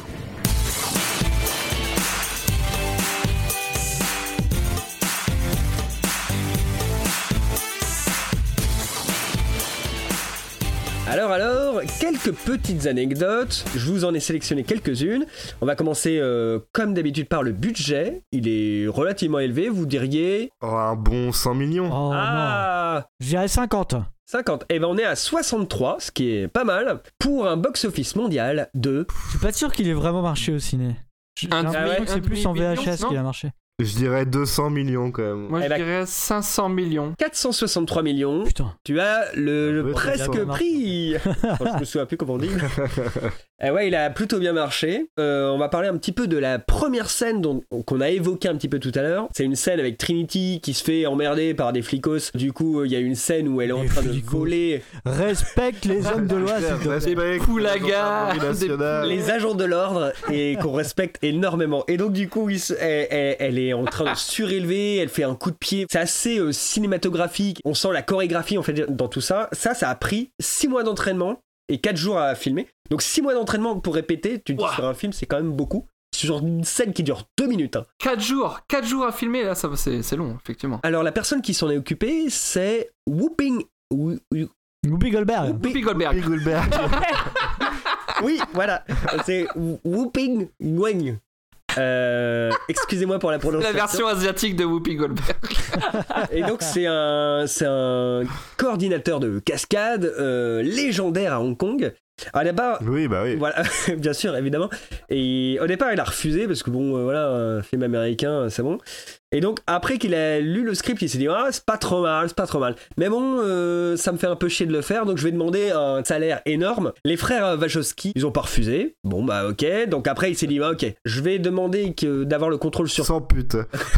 Alors alors, quelques petites anecdotes, je vous en ai sélectionné quelques-unes. On va commencer euh, comme d'habitude par le budget, il est relativement élevé, vous diriez... Oh, un bon cent millions. Oh ah non, je dirais cinquante. cinquante, et ben on est à soixante-trois, ce qui est pas mal, pour un box-office mondial de... Je suis pas sûr qu'il ait vraiment marché au ciné. J'ai l'impression Ah ouais, que c'est plus en V H S non qu'il a marché. Je dirais deux cents millions quand même. Moi, eh je ben, dirais cinq cents millions. quatre cent soixante-trois millions. Putain. Tu as le, le Ouais, presque bien prix. Enfin, je me souviens plus comment on dit. eh ouais, il a plutôt bien marché. Euh, on va parler un petit peu de la première scène dont, qu'on a évoqué un petit peu tout à l'heure. C'est une scène avec Trinity qui se fait emmerder par des flicos. Du coup, il y a une scène où elle est en Les train de flicos. voler. Respecte les hommes de loi, s'il te plaît. Respect, poulagas, nationale. Les agents de l'ordre et qu'on respecte énormément. Et donc du coup, il se- elle, elle- elle est en train de surélever, elle fait un coup de pied. C'est assez euh, cinématographique. On sent la chorégraphie en fait dans tout ça. Ça, ça a pris six mois d'entraînement et quatre jours à filmer. Donc six mois d'entraînement pour répéter. Tu te dis Ouah. sur un film, c'est quand même beaucoup. Sur une scène qui dure deux minutes. Hein. quatre jours, quatre jours à filmer, là, ça, c'est, c'est long, effectivement. Alors la personne qui s'en est occupée, c'est Whooping. Who- who- Whoopi Goldberg. Whoopi Goldberg. Whoopi Goldberg. Oui, voilà. C'est Whooping Wang. Euh, excusez-moi pour la La prononciation. version asiatique de Whoopi Goldberg. Et donc c'est un, c'est un coordinateur de cascade euh, légendaire à Hong Kong. Au départ, Oui, bah oui. voilà, bien sûr, évidemment. Et au départ, il a refusé parce que bon, euh, voilà, un film américain, c'est bon. Et donc après qu'il a lu le script, il s'est dit ah c'est pas trop mal, c'est pas trop mal. Mais bon, euh, ça me fait un peu chier de le faire, donc je vais demander un salaire énorme. Les frères Wachowski, ils ont pas refusé. Bon bah ok. Donc après il s'est dit ah, ok, je vais demander que d'avoir le contrôle sur. Sans pute.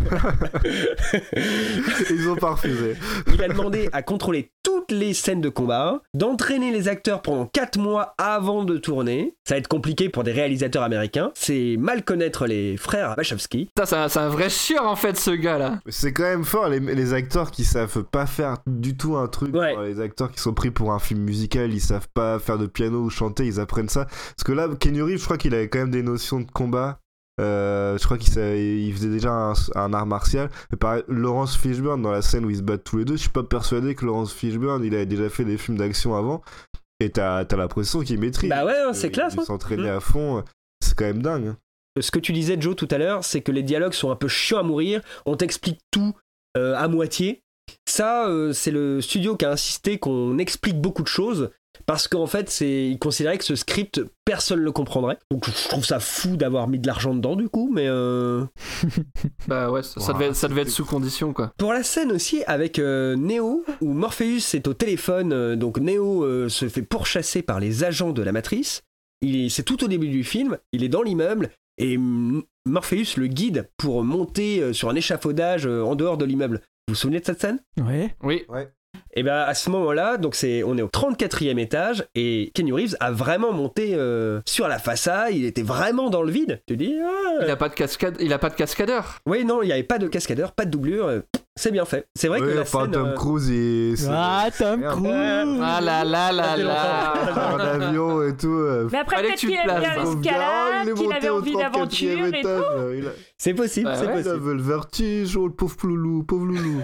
Ils ont pas refusé. Il a demandé à contrôler toutes les scènes de combat, d'entraîner les acteurs pendant quatre mois avant de tourner. Ça va être compliqué pour des réalisateurs américains. C'est mal connaître les frères Wachowski. Putain, c'est un, c'est un vrai chieur, en fait, ce gars-là. C'est quand même fort les, les acteurs qui savent pas faire du tout un truc. Ouais. Les acteurs qui sont pris pour un film musical, ils savent pas faire de piano ou chanter, ils apprennent ça. Parce que là, Keanu Reeves, je crois qu'il avait quand même des notions de combat. Euh, je crois qu'il savait- il faisait déjà un, un art martial. Mais pareil, Laurence Fishburne, dans la scène où ils se battent tous les deux, je suis pas persuadé que Laurence Fishburne, il avait déjà fait des films d'action avant. Et t'as, t'as l'impression qu'il maîtrise. Bah ouais, c'est classe, Il hein. s'entraînait Mm. à fond. C'est quand même dingue. hein. Ce que tu disais, Joe, tout à l'heure, c'est que les dialogues sont un peu chiants à mourir. On t'explique tout euh, à moitié. Ça, euh, c'est le studio qui a insisté qu'on explique beaucoup de choses. Parce qu'en fait, c'est, il considérait que ce script, personne ne le comprendrait. Donc je trouve ça fou d'avoir mis de l'argent dedans, du coup, mais... Euh... Bah ouais, ça, ça Ouah, devait, ça devait être c'est- sous condition, quoi. Pour la scène aussi avec euh, Neo, où Morpheus est au téléphone, euh, donc Neo euh, se fait pourchasser par les agents de la Matrice. Il est, c'est tout au début du film, il est dans l'immeuble, et mm, Morpheus le guide pour monter euh, sur un échafaudage euh, en dehors de l'immeuble. Vous vous souvenez de cette scène ? Oui. Oui. Et bien à ce moment-là, donc c'est, on est au trente-quatrième étage, et Keanu Reeves a vraiment monté euh, sur la façade, il était vraiment dans le vide. Tu dis, ah, Il a pas de cascade, il a pas de cascadeur. oui, non, il n'y avait pas de cascadeur, pas de doublure. euh, c'est bien fait. C'est vrai oui, que la enfin, scène... Tom euh... Cruise, il... Ah, Tom Cruise. Ah là là là là. Un avion et tout. Euh... Mais après, peut-être qu'il aime bien l'escalade, qu'il avait envie d'aventure et tout. A... C'est possible, bah, c'est ouais. possible. Il avait le vertige, oh, le pauvre loulou, pauvre loulou.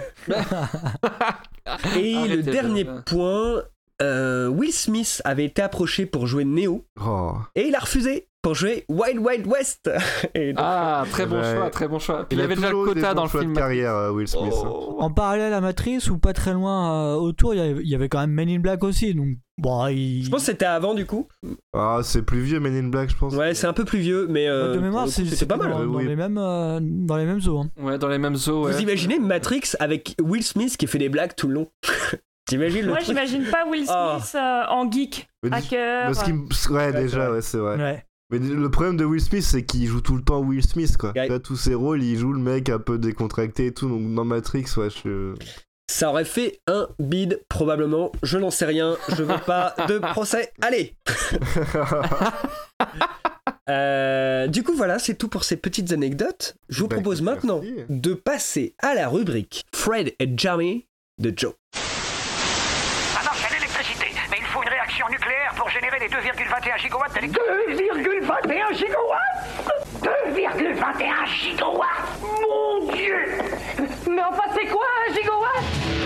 Et Arrêtez le dernier de... point, euh, Will Smith avait été approché pour jouer Neo, Oh. et il a refusé pour jouer Wild Wild West. Et donc, Ah, très bon Ouais. choix, très bon choix. Puis Il, il avait a déjà le toujours eu des quota bons dans le choix film. de carrière, euh, Will Smith. Oh. En parallèle à Matrix ou pas très loin euh, autour, il y avait- il y avait quand même Men in Black aussi. Donc, bon, il... je pense que c'était avant du coup. Ah, c'est plus vieux, Men in Black, je pense. Ouais, c'est un peu plus vieux, mais euh, de mémoire, pour le coup, c'est, c'était c'était pas mal. dans, Euh, dans oui. les mêmes, euh, dans les mêmes eaux. Hein. Ouais, dans les mêmes eaux. Ouais. Vous imaginez Matrix avec Will Smith qui fait des blagues tout le long? T'imagines le Moi, truc? j'imagine pas Will Oh. Smith euh, en geek, Mais- hacker. Parce qu'il... Ouais, Ouais, c'est déjà, vrai. ouais, c'est vrai. Ouais. Mais le problème de Will Smith, c'est qu'il joue tout le temps Will Smith, quoi. Ouais. Là, tous ses rôles, il joue le mec un peu décontracté et tout. Donc, dans Matrix, ouais, je... Ça aurait fait un bide, probablement. Je n'en sais rien. Je veux pas de procès. Allez! Euh, du coup, voilà, c'est tout pour ces petites anecdotes. Je vous Bah, propose écoute, maintenant merci. de passer à la rubrique Fred et Jamie de Joe. Ça marche à l'électricité, mais il faut une réaction nucléaire pour générer les deux virgule vingt et un gigawatts d'électricité. deux virgule vingt et un gigawatts deux virgule vingt et un gigawatts Mon Dieu. Mais enfin, c'est quoi un gigawatt?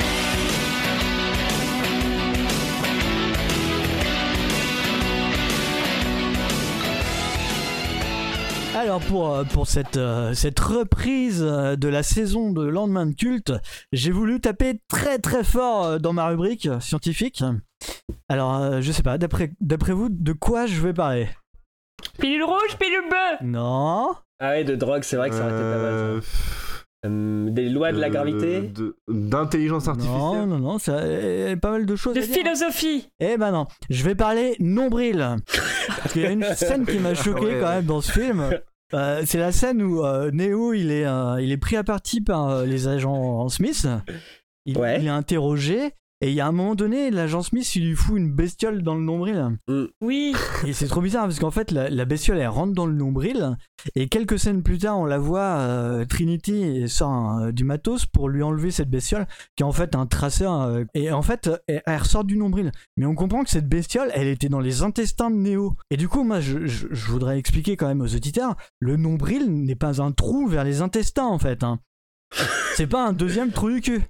Alors pour, euh, pour cette, euh, cette reprise euh, de la saison de Lendemain de culte, j'ai voulu taper très très fort euh, dans ma rubrique euh, scientifique. Alors euh, je sais pas, d'après, d'après vous, de quoi je vais parler? Pilule rouge, pilule bleue. Non. Ah ouais, de drogue, c'est vrai que ça aurait été pas mal. Euh, ça. Euh, des lois de la gravité. de- d'intelligence artificielle. Non, non, non, ça a pas mal de choses. De à dire. philosophie. Eh ben non, je vais parler nombril. Parce qu'il y a une scène qui m'a choqué Ouais, quand ouais. même dans ce film. Euh, c'est la scène où euh, Neo il est, euh, il est pris à partie par euh, les agents Smith. Il, Ouais. il est interrogé. Et il y a un moment donné, l'agent Smith, il lui fout une bestiole dans le nombril. Oui. Et c'est trop bizarre parce qu'en fait, la, la bestiole, elle rentre dans le nombril. Et quelques scènes plus tard, on la voit, euh, Trinity sort un- du matos pour lui enlever cette bestiole, qui est en fait un traceur. euh, et en fait, elle, elle ressort du nombril. Mais on comprend que cette bestiole, elle était dans les intestins de Neo. Et du coup, moi, je, je- je voudrais expliquer quand même aux auditeurs, le nombril n'est pas un trou vers les intestins, en fait. Hein. C'est pas un deuxième trou du cul.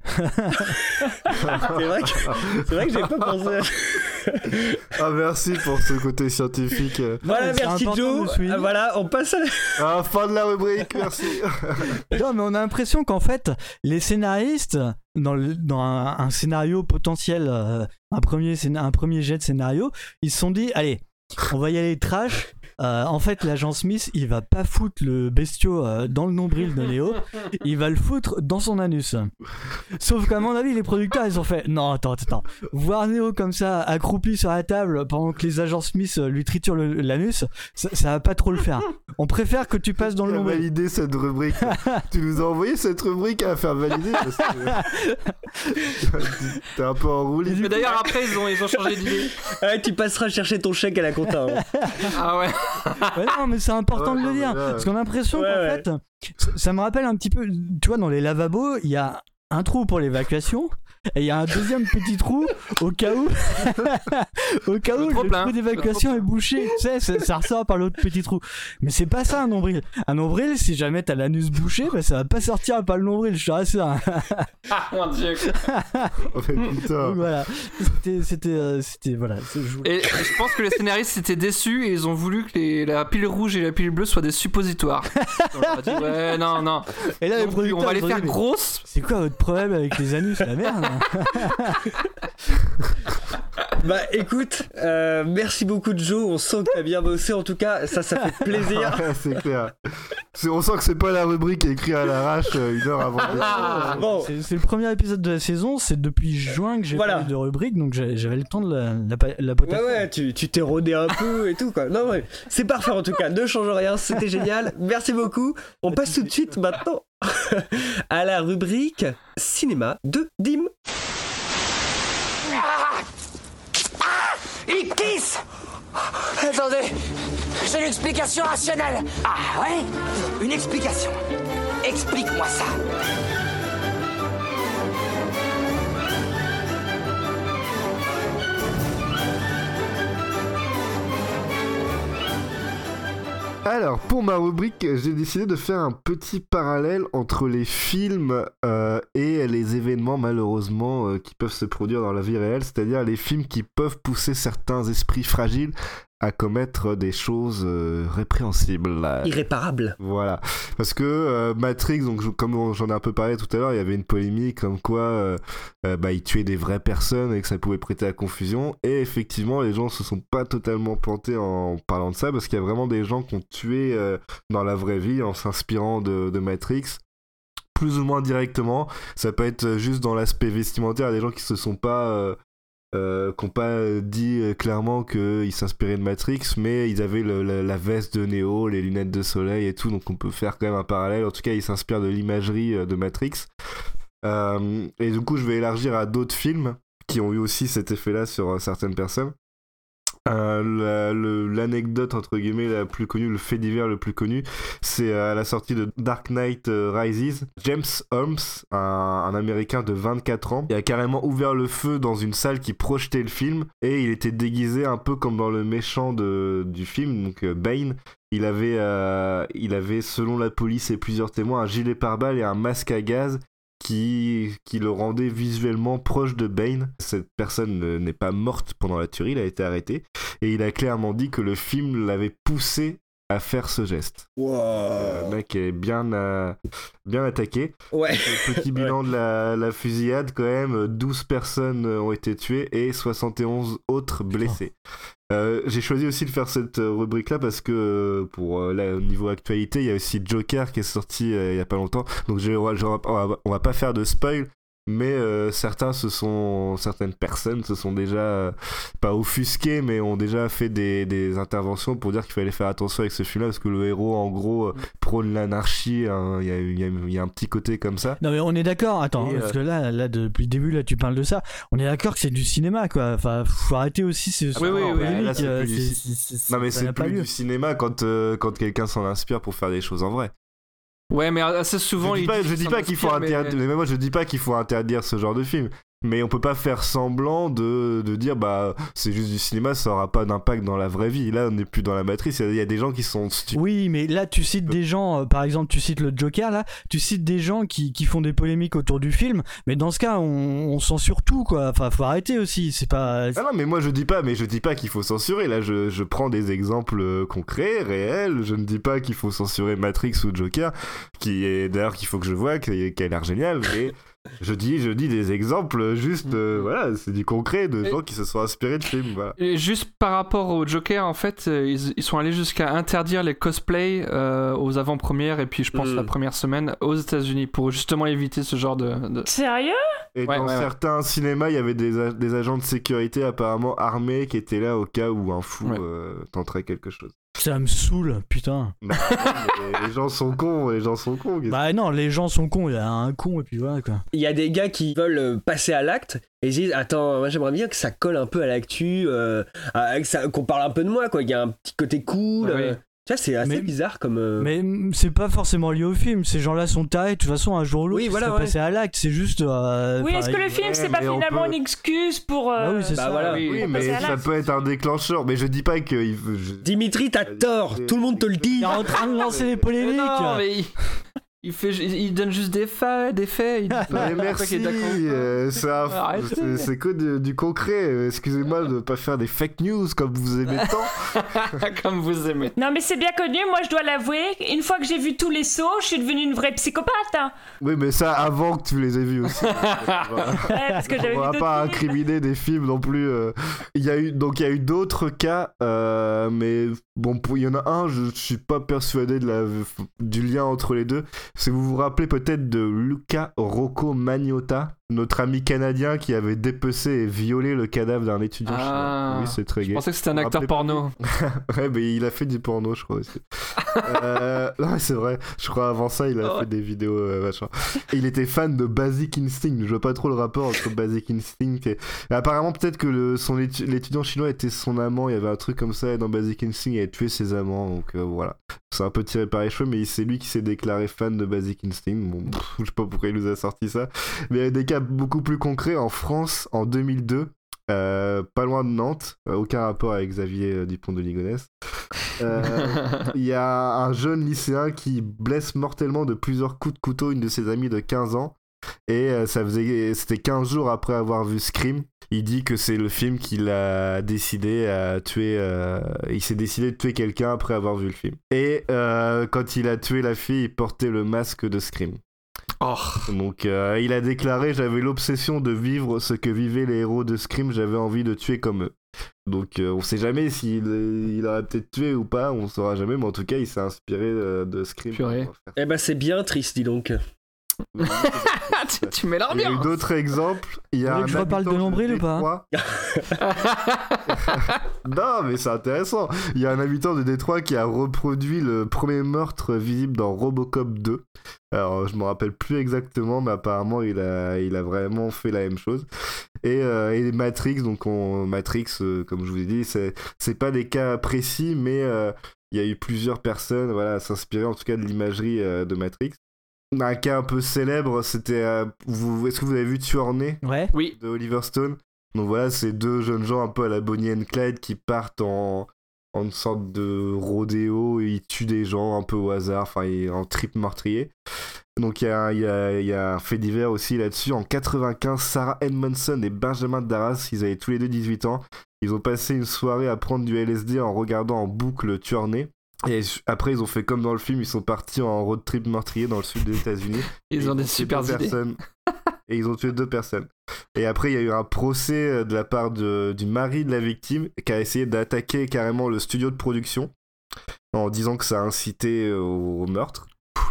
C'est vrai que, c'est vrai que j'ai pas pensé. Ah, merci pour ce côté scientifique. Voilà, c'est merci important Joe. de suivre. Ah, voilà, on passe à la... Ah, fin de la rubrique, merci. Non, mais on a l'impression qu'en fait, les scénaristes, dans, le- dans un, un scénario potentiel, euh, un, premier, scéna- un premier jet de scénario, ils se sont dit, allez, on va y aller trash. Euh, en fait, l'agent Smith, il va pas foutre le bestiau euh, dans le nombril de Neo, il va le foutre dans son anus. Sauf qu'à mon avis, les producteurs, ils ont fait non, attends, attends, voir Neo comme ça, accroupi sur la table pendant que les agents Smith euh, lui triturent le- l'anus, ça, ça va pas trop le faire. On préfère que tu passes dans le Tu as nombril. validé cette rubrique. Tu nous as envoyé cette rubrique à faire valider parce que t'es un peu en roue libre. Mais d'ailleurs, après, ils ont, ils ont changé d'idée. Ouais, tu passeras chercher ton chèque à la compta. hein. Ah ouais. Ouais, non, mais c'est important Ouais, de le non, dire. mais là- Parce qu'on a l'impression Ouais, qu'en ouais. fait, ça, ça me rappelle un petit peu, tu vois, dans les lavabos, il y a un trou pour l'évacuation. Et il y a un deuxième petit trou au cas où, au cas où Le le, trop-plein. trou d'évacuation est bouché. Tu sais, ça, ça ressort par l'autre petit trou. Mais c'est pas ça un nombril. Un nombril, si jamais t'as l'anus bouché, bah, ça va pas sortir par le nombril, je te rassure. Ah mon dieu. Oh, mais putain. Donc voilà, c'était, c'était, euh, c'était voilà. c'est- je- Et je pense que les scénaristes étaient déçus et ils ont voulu que les- la pile rouge et la pile bleue soient des suppositoires. On leur a dit, ouais, non, non. Et là, les Non plus, producteurs, on va les ils ont faire dit, mais grosses. C'est quoi votre problème avec les anus, la merde? Bah écoute, euh, merci beaucoup Joe, on sent que t'as bien bossé en tout cas, ça ça fait plaisir. C'est clair. C'est- On sent que c'est pas la rubrique écrite à l'arrache euh, une heure avant. Ah, bon, C'est, c'est le premier épisode de la saison, c'est depuis juin que j'ai Voilà. fait de rubrique, donc j'ai- j'avais le temps de la, la, la ouais potasser. ouais, tu tu t'es rodé un peu et tout quoi. Non ouais, c'est parfait en tout cas, ne change rien, c'était génial, merci beaucoup. On passe tout de suite maintenant à la rubrique cinéma de Dim. Il glisse. Attendez, j'ai une explication rationnelle. Ah ouais? Une explication. Explique-moi ça. Alors, pour ma rubrique, j'ai décidé de faire un petit parallèle entre les films euh, et les événements, malheureusement, euh, qui peuvent se produire dans la vie réelle, c'est-à-dire les films qui peuvent pousser certains esprits fragiles à commettre des choses euh, répréhensibles. Irréparables. Voilà. Parce que euh, Matrix, donc, je, comme j'en ai un peu parlé tout à l'heure, il y avait une polémique comme quoi euh, euh, bah, il tuait des vraies personnes et que ça pouvait prêter à confusion. Et effectivement, les gens se sont pas totalement plantés en parlant de ça, parce qu'il y a vraiment des gens qui ont tué euh, dans la vraie vie en s'inspirant de, de Matrix. Plus ou moins directement. Ça peut être juste dans l'aspect vestimentaire, des gens qui se sont pas... Euh, Euh, qui n'ont pas dit euh, clairement qu'ils s'inspiraient de Matrix, mais ils avaient le, la, la veste de Neo, les lunettes de soleil et tout, donc on peut faire quand même un parallèle. En tout cas, ils s'inspirent de l'imagerie euh, de Matrix. Euh, et du coup, je vais élargir à d'autres films qui ont eu aussi cet effet-là sur euh, certaines personnes. Euh, la, le, l'anecdote entre guillemets la plus connue, le fait divers le plus connu, c'est à la sortie de Dark Knight Rises, James Holmes, un, un américain de vingt-quatre ans, qui a carrément ouvert le feu dans une salle qui projetait le film, et il était déguisé un peu comme dans le méchant de, du film, donc euh, Bane. Il avait, euh, il avait, selon la police et plusieurs témoins, un gilet pare-balles et un masque à gaz Qui, qui le rendait visuellement proche de Bane. Cette personne ne, n'est pas morte pendant la tuerie, il a été arrêté. Et il a clairement dit que le film l'avait poussé à faire ce geste. Wow. Euh, le mec est bien, euh, bien attaqué. Ouais. Petit bilan ouais. de la, la fusillade, quand même, douze personnes ont été tuées et soixante et onze autres blessées. Euh, j'ai choisi aussi de faire cette rubrique-là parce que pour euh, là, au niveau actualité, il y a aussi Joker qui est sorti euh, il y a pas longtemps. Donc je, je, on, va, on va pas faire de spoil, mais euh, certains se sont, certaines personnes se sont déjà euh, pas offusquées, mais ont déjà fait des, des interventions pour dire qu'il fallait faire attention avec ce film-là parce que le héros, en gros, euh, prône l'anarchie. Hein, il y a, il y a, il y a un petit côté comme ça. Non mais on est d'accord. Attends, Et, parce euh... que là, là, depuis le début, là, tu parles de ça. On est d'accord que c'est du cinéma, quoi. Enfin, faut arrêter aussi ce. Ah oui, oui, oui. Polémique, Là, c'est euh, plus c'est, du... c'est, c'est, non mais ça c'est n'a pas plus lieu. du cinéma quand euh, quand quelqu'un s'en inspire pour faire des choses en vrai. Ouais, mais assez souvent, je dis pas, je dis pas qu'il faut interdire, mais... mais moi je dis pas qu'il faut interdire ce genre de film. Mais on peut pas faire semblant de, de dire bah c'est juste du cinéma, ça aura pas d'impact dans la vraie vie. Là on n'est plus dans la matrice, il y, y a des gens qui sont stupides. Oui, mais là tu cites des gens, euh, par exemple tu cites le Joker là, tu cites des gens qui, qui font des polémiques autour du film, mais dans ce cas on, on censure tout quoi, enfin faut arrêter aussi, c'est pas... Ah non mais moi je dis pas, mais je dis pas qu'il faut censurer, là je, je prends des exemples concrets, réels, je ne dis pas qu'il faut censurer Matrix ou Joker, qui est d'ailleurs qu'il faut que je vois, qui a l'air génial, mais... Je dis, je dis des exemples, juste, euh, voilà, c'est du concret de gens qui se sont inspirés de films, voilà. Et juste par rapport au Joker, en fait, ils, ils sont allés jusqu'à interdire les cosplays euh, aux avant-premières et puis je pense mm. la première semaine aux États-Unis pour justement éviter ce genre de. de... Sérieux ? Et ouais, dans ouais, certains ouais. cinémas, il y avait des, a- des agents de sécurité apparemment armés qui étaient là au cas où un fou ouais. euh, tenterait quelque chose. Ça me saoule, putain. Bah, les, les gens sont cons, les gens sont cons. Bah non, les gens sont cons, il y a un con et puis voilà quoi. Il y a des gars qui veulent passer à l'acte et ils disent attends, moi j'aimerais bien que ça colle un peu à l'actu, euh, à, ça, qu'on parle un peu de moi quoi, il y a un petit côté cool. Ouais, euh, tu vois, c'est assez mais, bizarre comme. Euh... Mais c'est pas forcément lié au film. Ces gens-là sont tarés. De toute façon, un jour ou l'autre, oui, ils voilà, seraient ouais. passés à l'acte. C'est juste. Euh, oui, est-ce que le film, ouais, c'est pas finalement peut... une excuse pour. Euh... Bah oui, c'est bah ça. Voilà. Oui, oui mais ça peut être un déclencheur. Mais je dis pas que. Je... Dimitri, t'as tort. Tout le monde te le dit. Il est en train de lancer les polémiques. Non, mais il... Il, fait, il donne juste des faits, des faits. Il dit pas, mais merci, euh, c'est, un, c'est, c'est que de, du concret. Excusez-moi de ne pas faire des fake news comme vous aimez tant. Comme vous aimez. Non mais c'est bien connu, moi je dois l'avouer. Une fois que j'ai vu tous les sauts, je suis devenue une vraie psychopathe. Hein. Oui, mais ça avant que tu les aies vus aussi. Ouais, parce que j'avais on va vu pas films. incriminer des films non plus. Euh. Il y a eu, donc il y a eu d'autres cas, euh, mais bon, il y en a un, je suis pas persuadé de la, du lien entre les deux. Si vous vous rappelez peut-être de Luca Rocco Magnotta, notre ami canadien qui avait dépecé et violé le cadavre d'un étudiant ah, chinois. Oui, c'est très gay. Je pensais que c'était un acteur porno. Ouais, mais il a fait du porno, je crois aussi. euh, non, c'est vrai. Je crois avant ça, il a oh, fait ouais. des vidéos euh, machin. Et il était fan de Basic Instinct. Je vois pas trop le rapport entre Basic Instinct et... et apparemment, peut-être que le, son étu... l'étudiant chinois était son amant. Il y avait un truc comme ça. Et dans Basic Instinct, il avait tué ses amants. Donc euh, voilà. C'est un peu tiré par les cheveux, mais c'est lui qui s'est déclaré fan de Basic Instinct. Bon, pff, je sais pas pourquoi il nous a sorti ça. Mais il y a des cas beaucoup plus concrets. En France, en deux mille deux, euh, pas loin de Nantes, euh, aucun rapport avec Xavier euh, Dupont de Ligonnès. Il euh, y a un jeune lycéen qui blesse mortellement de plusieurs coups de couteau une de ses amies de quinze ans. Et euh, ça faisait, c'était quinze jours après avoir vu Scream. Il dit que c'est le film qu'il a décidé à tuer. Euh, il s'est décidé de tuer quelqu'un après avoir vu le film. Et euh, quand il a tué la fille, il portait le masque de Scream. Oh. Donc euh, il a déclaré: j'avais l'obsession de vivre ce que vivaient les héros de Scream, j'avais envie de tuer comme eux. Donc euh, on sait jamais s'il il aurait peut-être tué ou pas, on saura jamais, mais en tout cas il s'est inspiré euh, de Scream. Eh ben c'est bien triste, dis donc. tu, tu mets l'ambiance. Il y a eu d'autres exemples. Il y a un que je reparle de nombril ou pas? Non, mais c'est intéressant. Il y a un habitant de Détroit qui a reproduit le premier meurtre visible dans Robocop deux. Alors, je me rappelle plus exactement, mais apparemment, il a, il a vraiment fait la même chose. Et, euh, et Matrix, donc on, Matrix, euh, comme je vous ai dit, c'est, c'est pas des cas précis, mais euh, il y a eu plusieurs personnes, voilà, à s'inspirer en tout cas de l'imagerie euh, de Matrix. Un cas un peu célèbre, c'était. Euh, vous, est-ce que vous avez vu Tueur Né ? Ouais. Oui. De Oliver Stone. Donc voilà, c'est deux jeunes gens un peu à la Bonnie and Clyde qui partent en, en une sorte de rodéo et ils tuent des gens un peu au hasard, enfin en trip meurtrier. Donc il y a, y, a, y a un fait divers aussi là-dessus. En quatre-vingt-quinze, Sarah Edmondson et Benjamin Darras, ils avaient tous les deux dix-huit ans. Ils ont passé une soirée à prendre du L S D en regardant en boucle Tueur Né. Et après, ils ont fait comme dans le film, ils sont partis en road trip meurtrier dans le sud des États-Unis. Ils ont des super idées. Et ils ont tué deux personnes. Et après, il y a eu un procès de la part de, du mari de la victime qui a essayé d'attaquer carrément le studio de production en disant que ça a incité au, au meurtre.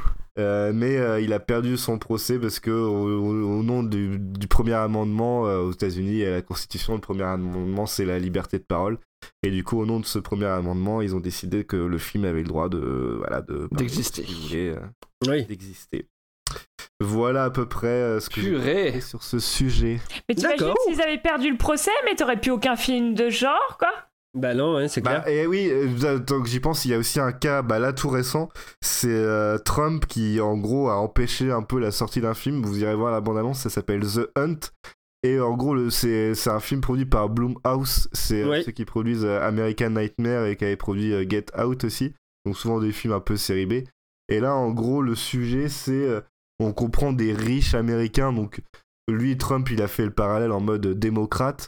Euh, mais euh, il a perdu son procès parce que au, au, au nom du, du premier amendement euh, aux États-Unis, à la Constitution, le premier amendement c'est la liberté de parole. Et du coup, au nom de ce premier amendement, ils ont décidé que le film avait le droit de voilà de d'exister, si vous voulez, euh, oui. d'exister. Voilà à peu près euh, ce que j'ai sur ce sujet. Mais t'imagines s'ils avaient perdu le procès, mais t'aurais plus aucun film de genre, quoi. Bah non, ouais, c'est clair. Bah, et oui, euh, tant que j'y pense, il y a aussi un cas, bah là tout récent, c'est euh, Trump qui en gros a empêché un peu la sortie d'un film. Vous irez voir la bande-annonce, ça s'appelle The Hunt. Et en gros, le, c'est, c'est un film produit par Blumhouse, c'est ouais. euh, ceux qui produisent euh, American Nightmare et qui avaient produit euh, Get Out aussi. Donc souvent des films un peu série B. Et là, en gros, le sujet, c'est euh, on comprend des riches américains. Donc lui, Trump, il a fait le parallèle en mode démocrate,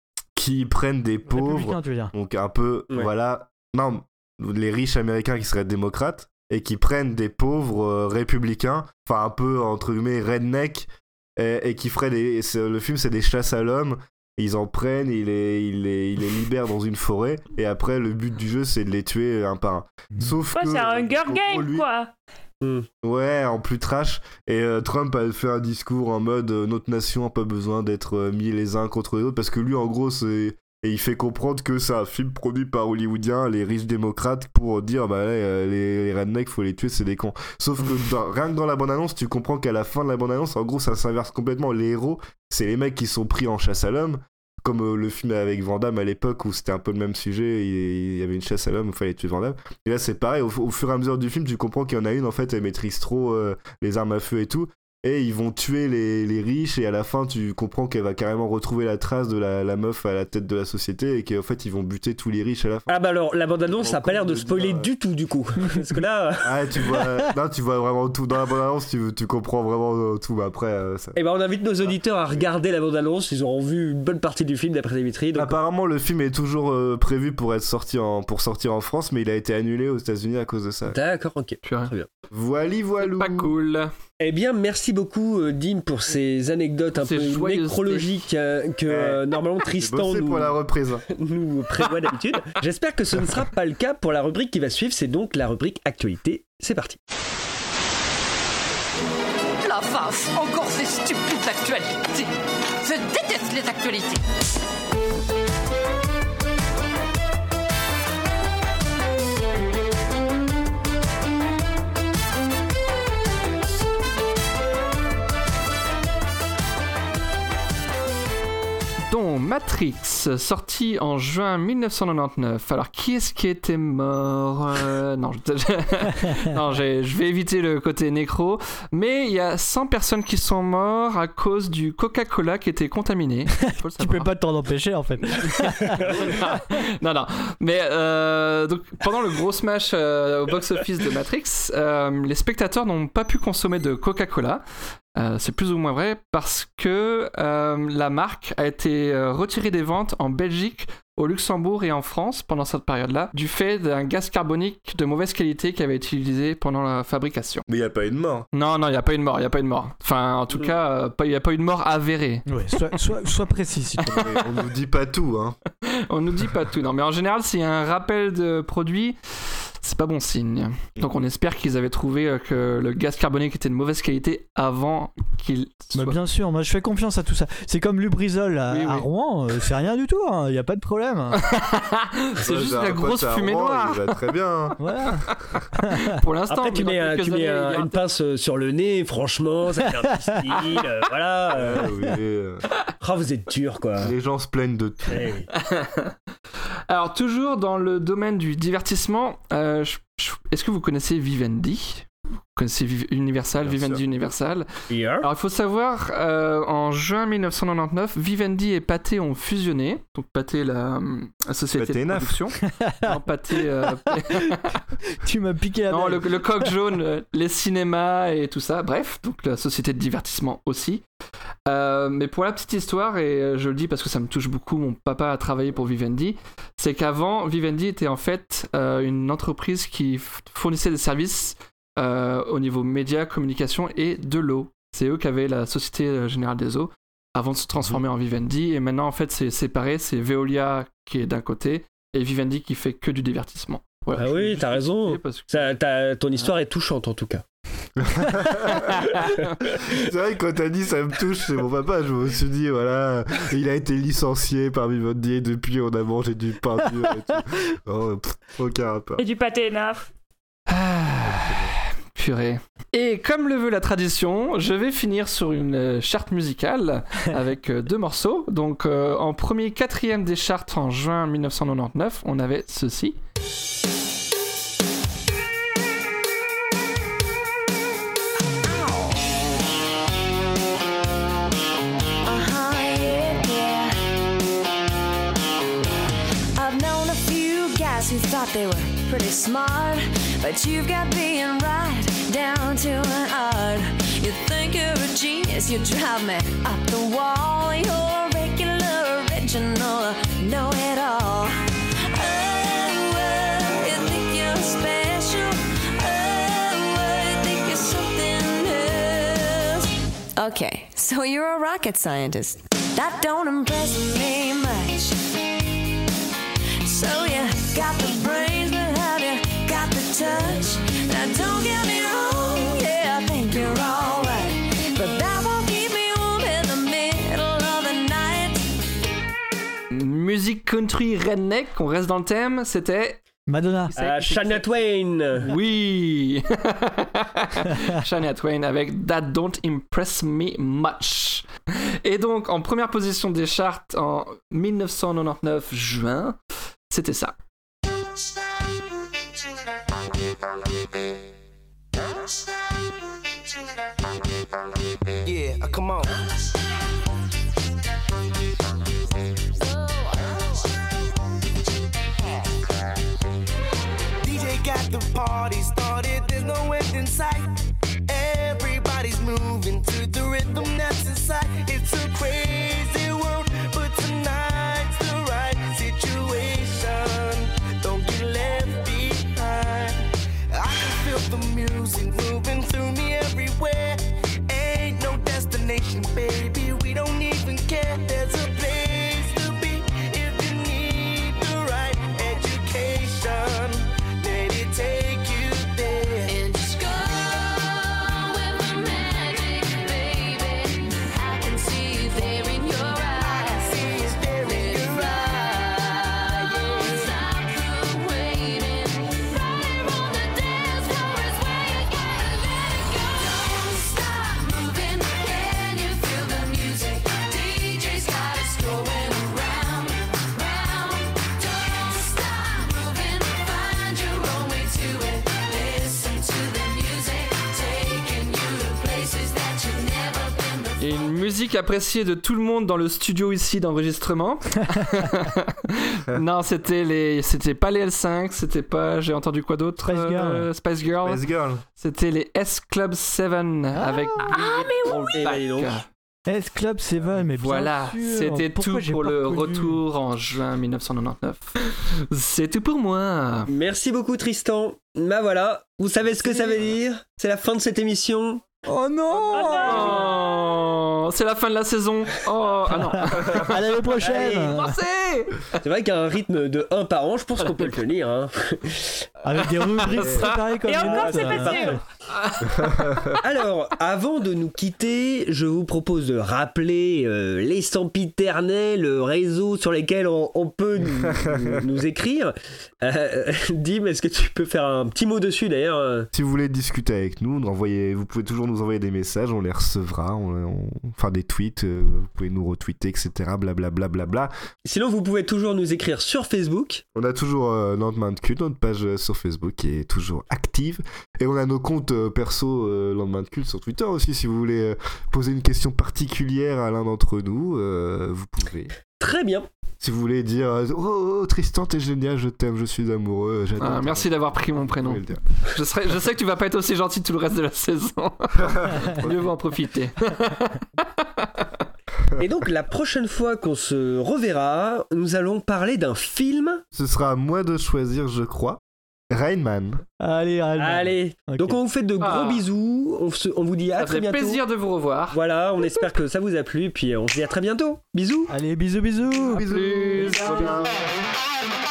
qui prennent des pauvres, tu veux dire. donc un peu, ouais. voilà, non, les riches américains qui seraient démocrates et qui prennent des pauvres euh, républicains, enfin un peu entre guillemets redneck, et, et qui feraient des, le film c'est des chasses à l'homme, ils en prennent, ils les, ils les, ils les libèrent dans une forêt, et après le but du jeu c'est de les tuer un par un. Sauf ouais, que c'est un Hunger Game lui... quoi. Mmh. Ouais, en plus trash. Et euh, Trump a fait un discours en mode euh, notre nation n'a pas besoin d'être euh, mis les uns contre les autres, parce que lui en gros c'est et il fait comprendre que c'est un film produit par Hollywoodiens, les riches démocrates, pour dire bah euh, les, les rednecks faut les tuer, c'est des cons. Sauf que dans, rien que dans la bande-annonce, tu comprends qu'à la fin de la bande-annonce, en gros ça s'inverse complètement. Les héros, c'est les mecs qui sont pris en chasse à l'homme. Comme euh, le film avec Van Damme à l'époque où c'était un peu le même sujet, il, il y avait une chasse à l'homme où il fallait tuer Van Damme. Et là c'est pareil, au, au fur et à mesure du film, tu comprends qu'il y en a une, en fait, elle maîtrise trop euh, les armes à feu et tout. Et ils vont tuer les, les riches, et à la fin tu comprends qu'elle va carrément retrouver la trace de la, la meuf à la tête de la société, et qu'en fait ils vont buter tous les riches à la fin. Ah bah alors la bande-annonce ça a pas l'air de spoiler dire... du tout du coup. Parce que là... Ah tu vois, non, tu vois vraiment tout, dans la bande-annonce tu, tu comprends vraiment tout, mais après... Euh, ça... Et bah on invite nos auditeurs à regarder la bande-annonce, ils auront vu une bonne partie du film d'après Dimitri. Donc... Apparemment le film est toujours euh, prévu pour, être sorti en, pour sortir en France, mais il a été annulé aux États-Unis à cause de ça. D'accord, ok. Très bien. Voili voilou. Pas cool. Eh bien, merci beaucoup, euh, Dim, pour ces anecdotes un c'est peu nécrologiques euh, que euh, normalement Tristan nous, pour la reprise. nous prévoit d'habitude. J'espère que ce ne sera pas le cas pour la rubrique qui va suivre. C'est donc la rubrique Actualité. C'est parti. La vache, encore ces stupides actualités. Je déteste les actualités. Donc, Matrix, sorti en juin mille neuf cent quatre-vingt-dix-neuf. Alors, qui est-ce qui était mort euh, Non, je, non je, je vais éviter le côté nécro. Mais il y a cent personnes qui sont mortes à cause du Coca-Cola qui était contaminé. Tu peux pas t'en empêcher, en fait. non, non. Mais euh, donc, pendant le gros smash euh, au box-office de Matrix, euh, les spectateurs n'ont pas pu consommer de Coca-Cola. Euh, c'est plus ou moins vrai parce que euh, la marque a été euh, retirée des ventes en Belgique, au Luxembourg et en France pendant cette période-là, du fait d'un gaz carbonique de mauvaise qualité qui avait été utilisé pendant la fabrication. Mais il n'y a pas eu de mort. Non, non, il n'y a pas eu de mort, il n'y a pas eu de mort. Enfin, en tout mmh. cas, il n'y a pas eu de mort avérée. Ouais, sois, sois, sois précis, s'il te plaît. On nous dit pas tout, hein. On nous dit pas tout, non. Mais en général, s'il y a un rappel de produit, c'est pas bon signe. Donc on espère qu'ils avaient trouvé que le gaz carbonique était de mauvaise qualité avant qu'il soit... Bah bien sûr, moi je fais confiance à tout ça. C'est comme Lubrizol à, oui, oui. à Rouen, euh, c'est rien du tout, il hein, n'y a pas de problème. C'est ouais, juste la grosse fumée Rouen, noire. Il va très bien. Voilà. Pour l'instant. Après tu mets, un, tu mets années, un, une pince sur le nez, franchement, ça fait un petit style, euh, voilà. Euh... Ah, oui, euh... oh, vous êtes dur quoi. Les gens se plaignent de tout. Hey. Alors toujours dans le domaine du divertissement, euh, je, je, est-ce que vous connaissez Vivendi ? Vous connaissez Universal, Bien Vivendi sûr. Universal. Yeah. Alors il faut savoir, euh, en juin mille neuf cent quatre-vingt-dix-neuf, Vivendi et Pathé ont fusionné. Donc Pathé, la, la société Pathé de production. Non, Pathé... Euh... tu m'as piqué la Non, le, le coq jaune, les cinémas et tout ça. Bref, donc la société de divertissement aussi. Euh, mais pour la petite histoire, et je le dis parce que ça me touche beaucoup, mon papa a travaillé pour Vivendi, c'est qu'avant, Vivendi était en fait euh, une entreprise qui fournissait des services euh, au niveau médias, communication et de l'eau. C'est eux qui avaient la Société Générale des Eaux avant de se transformer mmh. en Vivendi, et maintenant en fait c'est séparé, c'est Veolia qui est d'un côté et Vivendi qui fait que du divertissement. Voilà, ah oui, t'as raison. Que... Ça, t'as, ton histoire est touchante en tout cas. C'est vrai que quand t'as dit ça me touche, c'est mon papa, je me suis dit voilà, il a été licencié par Vivendi et depuis on a mangé du pain dur et tout. Oh, pff, aucun rapport. Et du pâté naf. Purée. Et comme le veut la tradition, je vais finir sur une charte musicale avec deux morceaux. Donc euh, en premier quatrième des charts en juin mille neuf cent quatre-vingt-dix-neuf, on avait ceci. Who thought they were pretty smart, but you've got being right down to an art. You think you're a genius, you drive me up the wall. You're a regular, original, know-it-all. Oh, oh, you think you're special. Oh, oh, you think you're something else. Okay, so you're a rocket scientist. That don't impress me much. So you got the brains, but have you got the touch? Now don't get me wrong, yeah, I think you're alright, but that won't keep me warm in the middle of the night. Musique country redneck, on reste dans le thème, c'était... Madonna. Euh, Shania Twain. Oui. Shania Twain avec That Don't Impress Me Much. Et donc, en première position des charts en mille neuf cent quatre-vingt-dix-neuf, juin, c'était ça. Yeah, come on. D J got the party started, there's no end in sight. Everybody's moving to the rhythm that's inside. It's a crazy world, but tonight's the right situation. Don't get left behind. I can feel the music moving through me everywhere. Ain't no destination, baby, we don't even care. There's a place to be if you need the right education. Let it take you there. And just go with the magic, baby. I can see it there in your eyes. I see it there in your eyes. Yeah. Stop the waiting. Right on the dance floor is where you gotta let it go. Don't stop moving. Can you feel the music? Et une musique appréciée de tout le monde dans le studio ici d'enregistrement. Non, c'était les, c'était pas les L cinq, c'était pas, j'ai entendu quoi d'autre? Spice Girl. Euh, Spice Girl. Spice Girl. C'était les S Club sept ah, avec. Ah mais oui. S Club sept, mais bien voilà, sûr. c'était Pourquoi tout pour le reconnu? Retour en juin dix-neuf cent quatre-vingt-dix-neuf. C'est tout pour moi. Merci beaucoup Tristan. Bah voilà, vous savez ce que ça veut dire? C'est la fin de cette émission. Oh non, oh, c'est la fin de la saison. Oh, ah non. À l'année prochaine. C'est vrai qu'à un rythme de un par an, je pense qu'on peut le tenir. Hein. Avec des rubriques préparées comme Et encore, c'est pas sûr. Alors, avant de nous quitter, je vous propose de rappeler euh, les sempiternels réseaux sur lesquels on, on peut nous, nous écrire. Euh, Dim, est-ce que tu peux faire un petit mot dessus d'ailleurs? Si vous voulez discuter avec nous, nous envoyez, vous pouvez toujours nous envoyer des messages, on les recevra, on, on, enfin des tweets, euh, vous pouvez nous retweeter, et cetera. Blablabla. Bla, bla, bla. Sinon, vous pouvez toujours nous écrire sur Facebook. On a toujours euh, Lendemain de Culte, notre page euh, sur Facebook qui est toujours active. Et on a nos comptes euh, perso euh, Lendemain de Culte sur Twitter aussi. Si vous voulez euh, poser une question particulière à l'un d'entre nous, euh, vous pouvez. Très bien. Si vous voulez dire euh, oh, oh Tristan, t'es génial, je t'aime, je suis amoureux, j'adore. Ah, merci d'avoir pris mon prénom. Je, serai, je sais que tu vas pas être aussi gentil tout le reste de la saison. Mieux vaut en profiter. Et donc la prochaine fois qu'on se reverra, nous allons parler d'un film. Ce sera à moi de choisir, je crois. Rain Man. Allez, Rain Man. Allez. Okay. Donc on vous fait de gros ah. bisous. On, se, on vous dit à ça très bientôt. Ça fait plaisir de vous revoir. Voilà, on espère que ça vous a plu. Puis on se dit à très bientôt. Bisous. Allez, bisous, bisous. Bisous. bisous. bisous.